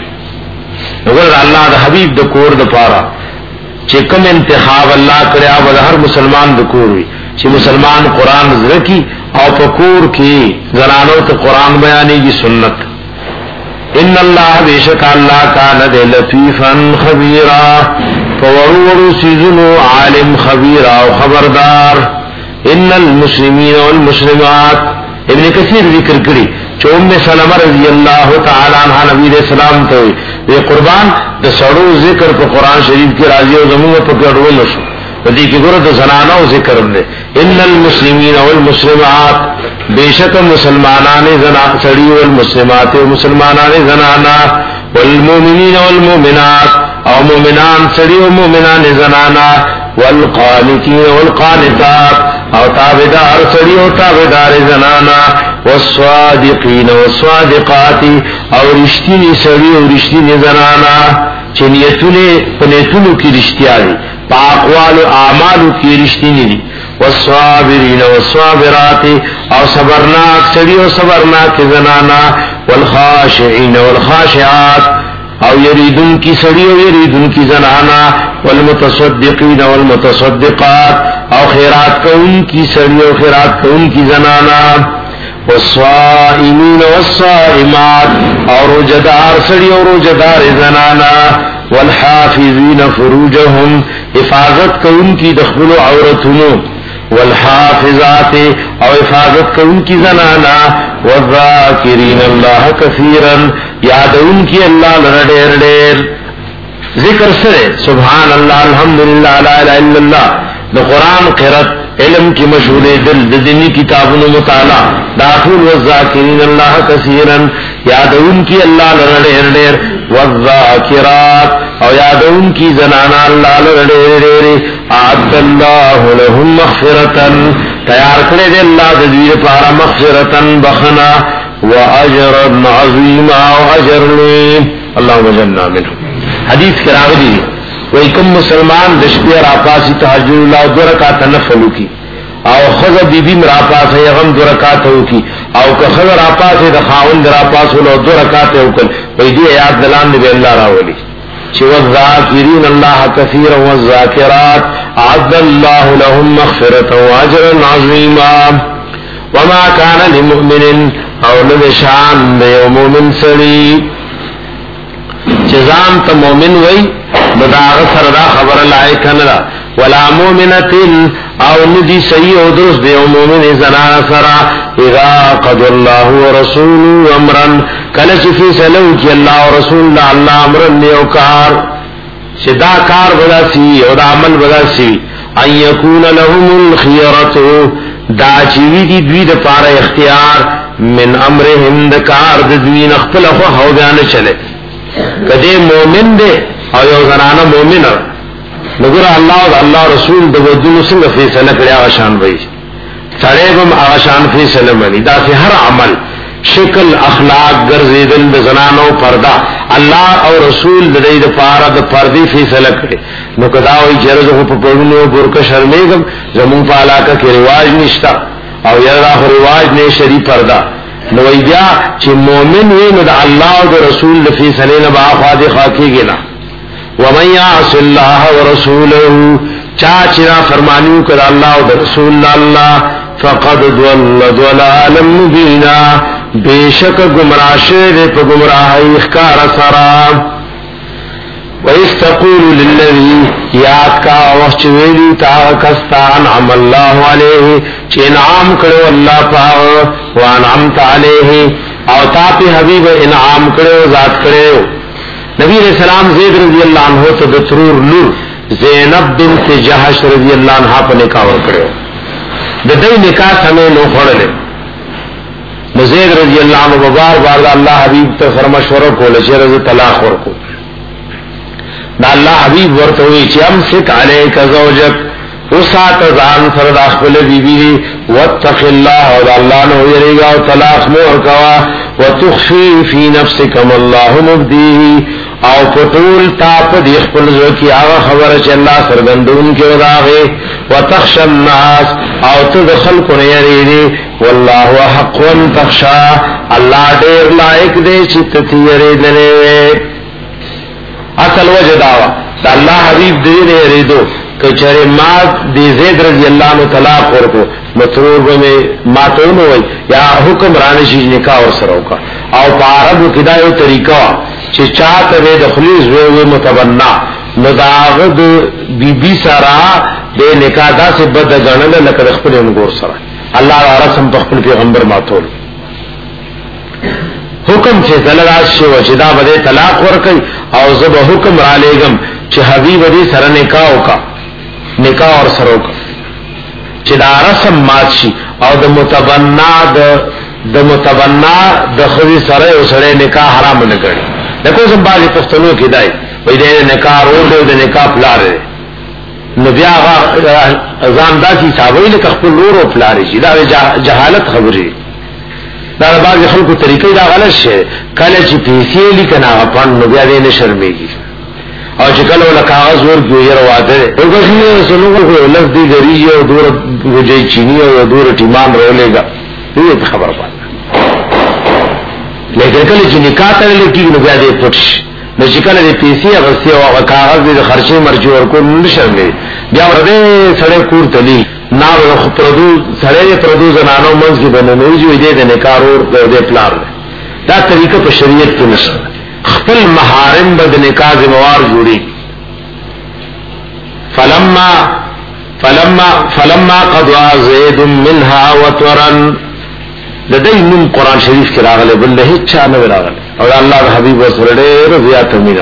وګور الله د حبیب د کور د پاره چې کوم انتخاب الله کړی او هر مسلمان د کور وي چې مسلمان قران زړه کی او په کور کې زنانو ته قران بیانېږي سنت ان الله بیشک الله کان د لطیفا خبیرا فورورو سیزنو عالم خبیر او خبردار ان المسلمین والمسلمات ابن کثیر ذکر کړي چې ام سلمہ رضی الله تعالی عنها نبی علیہ السلام ته وی قربان د سړو ذکر په قران شریف کې راځي او زموږ په ګډول شو په دې کې ګوره د زنانو ذکر هم دی ان المسلمین والمسلمات بیشک مسلمانان زنا سړي او مسلمات او مسلمانان زنانا والمؤمنین والمؤمنات او مؤمنان سړي او مؤمنان زنانا والقانتین والقانتات او تابعدار سړي او تابعدار زنانا والصادقین والصادقات او رښتینی سړي او رښتینی زنانا چې نیتونه په نیتونو کې رښتیا دي په اقوال او اعمالو کې رښتینی دي والصابرین والصابرات او صبرناک سړي او صبرناک زنانا والخاشعين والخاشعات او یریدون کی سړي او یریدون کی زنانا والمتصدقين والمتصدقات او خیرات کون کی سړي او خیرات کون کی زنانا والصائمين والصائمات او روزدار سړي او روزدار زنانا والحافظين فروجهم حفاظت کون کی دخل عورتونو والحافظات او حفاظت کون کی زنانا والذاکرین اللہ کثیرا یادون کی اللہ لرا ډیر ډیر ذکر سره سبحان اللہ الحمدللہ لا الہ الا اللہ د قرآن قرات علم کی مشغول دل د دینی کتابونو مطالعہ داخل والذاکرین اللہ کثیرا یادون کی اللہ لرا ډیر ډیر والذاکرات او یادون کی زنانا اللہ لرا ډیر ډیر اعد اللہ لهم مغفرتا تیار کړی دی الله د دې لپاره مغفرتا بخنا واجرا عظیما او اجر لوی اللهم اجرنا منه حدیث کې راغلی وای کوم مسلمان د شپې راپاسي تهجد الله دو رکعات نفل کی او خذ بیبی راپاسي غم دو رکعات وکي او که خذ راپاسي د خاوند راپاسو له دو رکعات وکړ وای دې یاد دلان دی الله راولي چې والذاکرین الله کثیرا والذاکرات اعد الله لهم مغفرة واجرا عظیما وما كان لمؤمن او لشان د مؤمن سړي جزام ته مؤمن وای بداغه سره دا خبره لایق نه ولا مؤمنه او ندی صحیح او درست دی مؤمن زنا سره اذا قد الله ورسوله امرا کله چې فیصله وکړي الله او رسول الله امر نیو کار شدا کار بداسي او د عمل بداسي ان يكون لهم الخيرة دا چوی دی دوی د پاره اختیار من امرهم د کار د دوی نخپل خو هو بیان چلے کدی مومن دی او یو زنانه مومنه نګور الله او الله رسول د ودونو څنګه فیصله کړی هغه شان وایي سره هم هغه شان فیصله مانی دا چې هر عمل شکل اخلاق ګرځیدل د زنانو پردا الله او رسول د دې لپاره د پردي فیصله کړي نو کدا وي جرزه په پړونو برکه شرمېږم زمون په علاقه کې رواج نشتا او یرا رواج نه شری پردا نو بیا چې مؤمن وي نو د الله او د رسول د فیصله نه باخاده خاکیږي نه ومن يعص الله ورسوله چا چې فرمانیو کړه الله او د رسول الله فقد ضل ضلالا مبینا بیشک گمراه شه په گمراهی ښکار سره وَإِسْتَقُولُ لِلَّذِي یاد کا وقت ویلی تا کستا انعم اللہ علیہ چی انعام کرو اللہ پاو وانعمت علیہ او تا پی حبیب انعام کرو ذات کرو. نبی علیہ السلام زید رضی اللہ عنہ تو دترور لور زینب بنت جہش رضی اللہ عنہ پا نکاح ورکڑو. ددئی نکاح سمے نو پڑھلے زید رضی اللہ عنہ بار بار اللہ حبیب تا فرمشورو کو لچے رضی طلاق ورکو. دا اللہ حبیب ورتوی چی امسک علیک زوجک وسات زان فرد اخبل بی بی واتق اللہ و دا اللہ نو یریگا و طلاق مور کوا وتخفی فی نفسک ام اللہ مبدیہی او پتول تاپ دی اخبل زوکی آغا خبر چی اللہ سرگندون کے وداغے وتخشى الناس او تدخل کن یریدی واللہ حق وان تخشا اللہ دیر لائق دے چی تتی یریدنے اصل وجہ داوا دا اللہ حبیب دے ریدو کہ چرے ما دی زید رضی اللہ عنہ طلاق ورکو مطرور میں ماتون ہوئی یا حکم رانشی نکاح اور سرو کا او پا عربو کدایو طریقہ چی چاہتا بے دخلیز ہوئے متبنا نداغد بی بی سارا دے نکاح دا سے بد گنل لکد اخبر انگور سرا اللہ را رسم پخبر پیغمبر ماتول حکم چھے زلراز شو چدا بدے طلاق ورکی او زب حکم را لےگم چھ حبیب دی سر نکاحو کا نکاح اور سرو کا چدا رسم مات شی او د متبنا د متبنا د خودی سره او سره نکاح حرام نه کړي. دغه زم باندې پښتنو کې دای وای دې نکاح ورو د نکاح پلار نو بیا ځان داسي صاحبې له خپل ورو پلار شي دا جهالت خبري دا بعض خلکو طریقې دا غلط شي کله چې پیسې لیکنه غپن نو بیا دې نه شرمېږي او چې کله ول کاغذ ورګو یې راوته وګورئ سلوګو کو لږ دی غریږي او دور وجې چینی او دور ټیمان رولېګا دې خبر پاتې لیکن کله چې نکاح تړل کېږي نو بیا دې پټ نو چې کله دې پیسې غسي او کاغذ دې خرچې مرجو ورکو نه شرمې بیا ورته سړی کور تلی ناو خو پردو سړی پردو زنانو منځ کې بننوي جو دې د نکاح ور دې پلان دا طریقه په شریعت کې نشته. خپل محارم بد نکاح زموار جوړي فلما فلما فلما قضى زيد منها وطرا لدی من قرآن شریف کې راغله بل له هیڅ نه راغله او الله حبیب رسول ډېر زیات مینه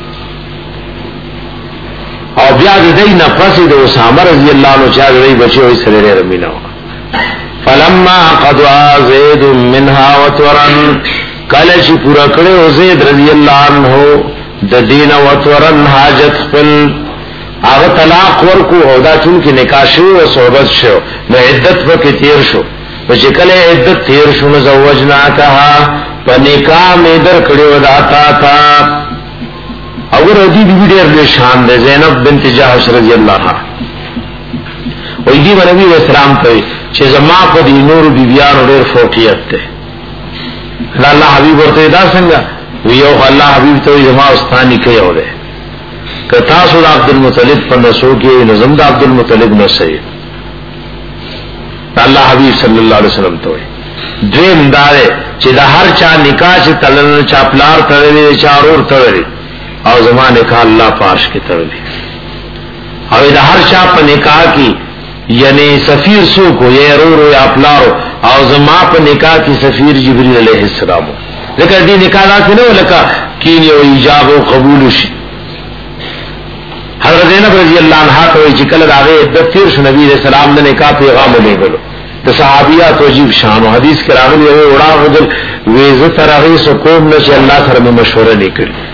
او بیا دې نه پسې د اسامه رضی الله عنه چا غړي بچو یې سره ډېر مینه فلما قضى زيد منها وطرا کله چې پورا کړو زید رضی الله عنه د دین وطرن حاجت خپل هغه طلاق ورکو او دا چون کې نکاح شو او صحبت شو نو عدت پکې تیر شو چې کله عدت تیر شو نو زوجنا کها په نکاح مې در کړو داتا تا او ردی بی ډېر له شان ده زینب بنت جحش رضی الله عنها وې دی نبی اسلام ته چې زما په دې نور بیبيانو ډېر فوقیت ده الله حبیب ورته دا څنګه ویو الله حبیب ته زما استانی کوي اوره کتا سود عبد المطلب په نسو کې نظم د عبد المطلب نه صحیح الله حبیب صلی الله علیه وسلم ته دین دار چې د هر چا نکاح چې تلل چا پلار تړلې چارور تړلې او زمانه کا الله پاش کې تړلې او د هر چا په نکاح کې یعنی سفیر سو کو یا رورو یا پلارو او زما په نکاح کې سفیر جبرئیل علیہ السلام لکه دې نکاح راځي نو لکه کینه او ایجاب او قبول شي. حضرت زینب رضی اللہ عنہا ته چې کله راغی د تیر شو نبی رسول الله د نکاح پیغام لېږلو د صحابیات عجیب شان او حدیث کې راغلی او وړا غدل ویزه ترغی سو کوم نشي الله سره مشوره نکړي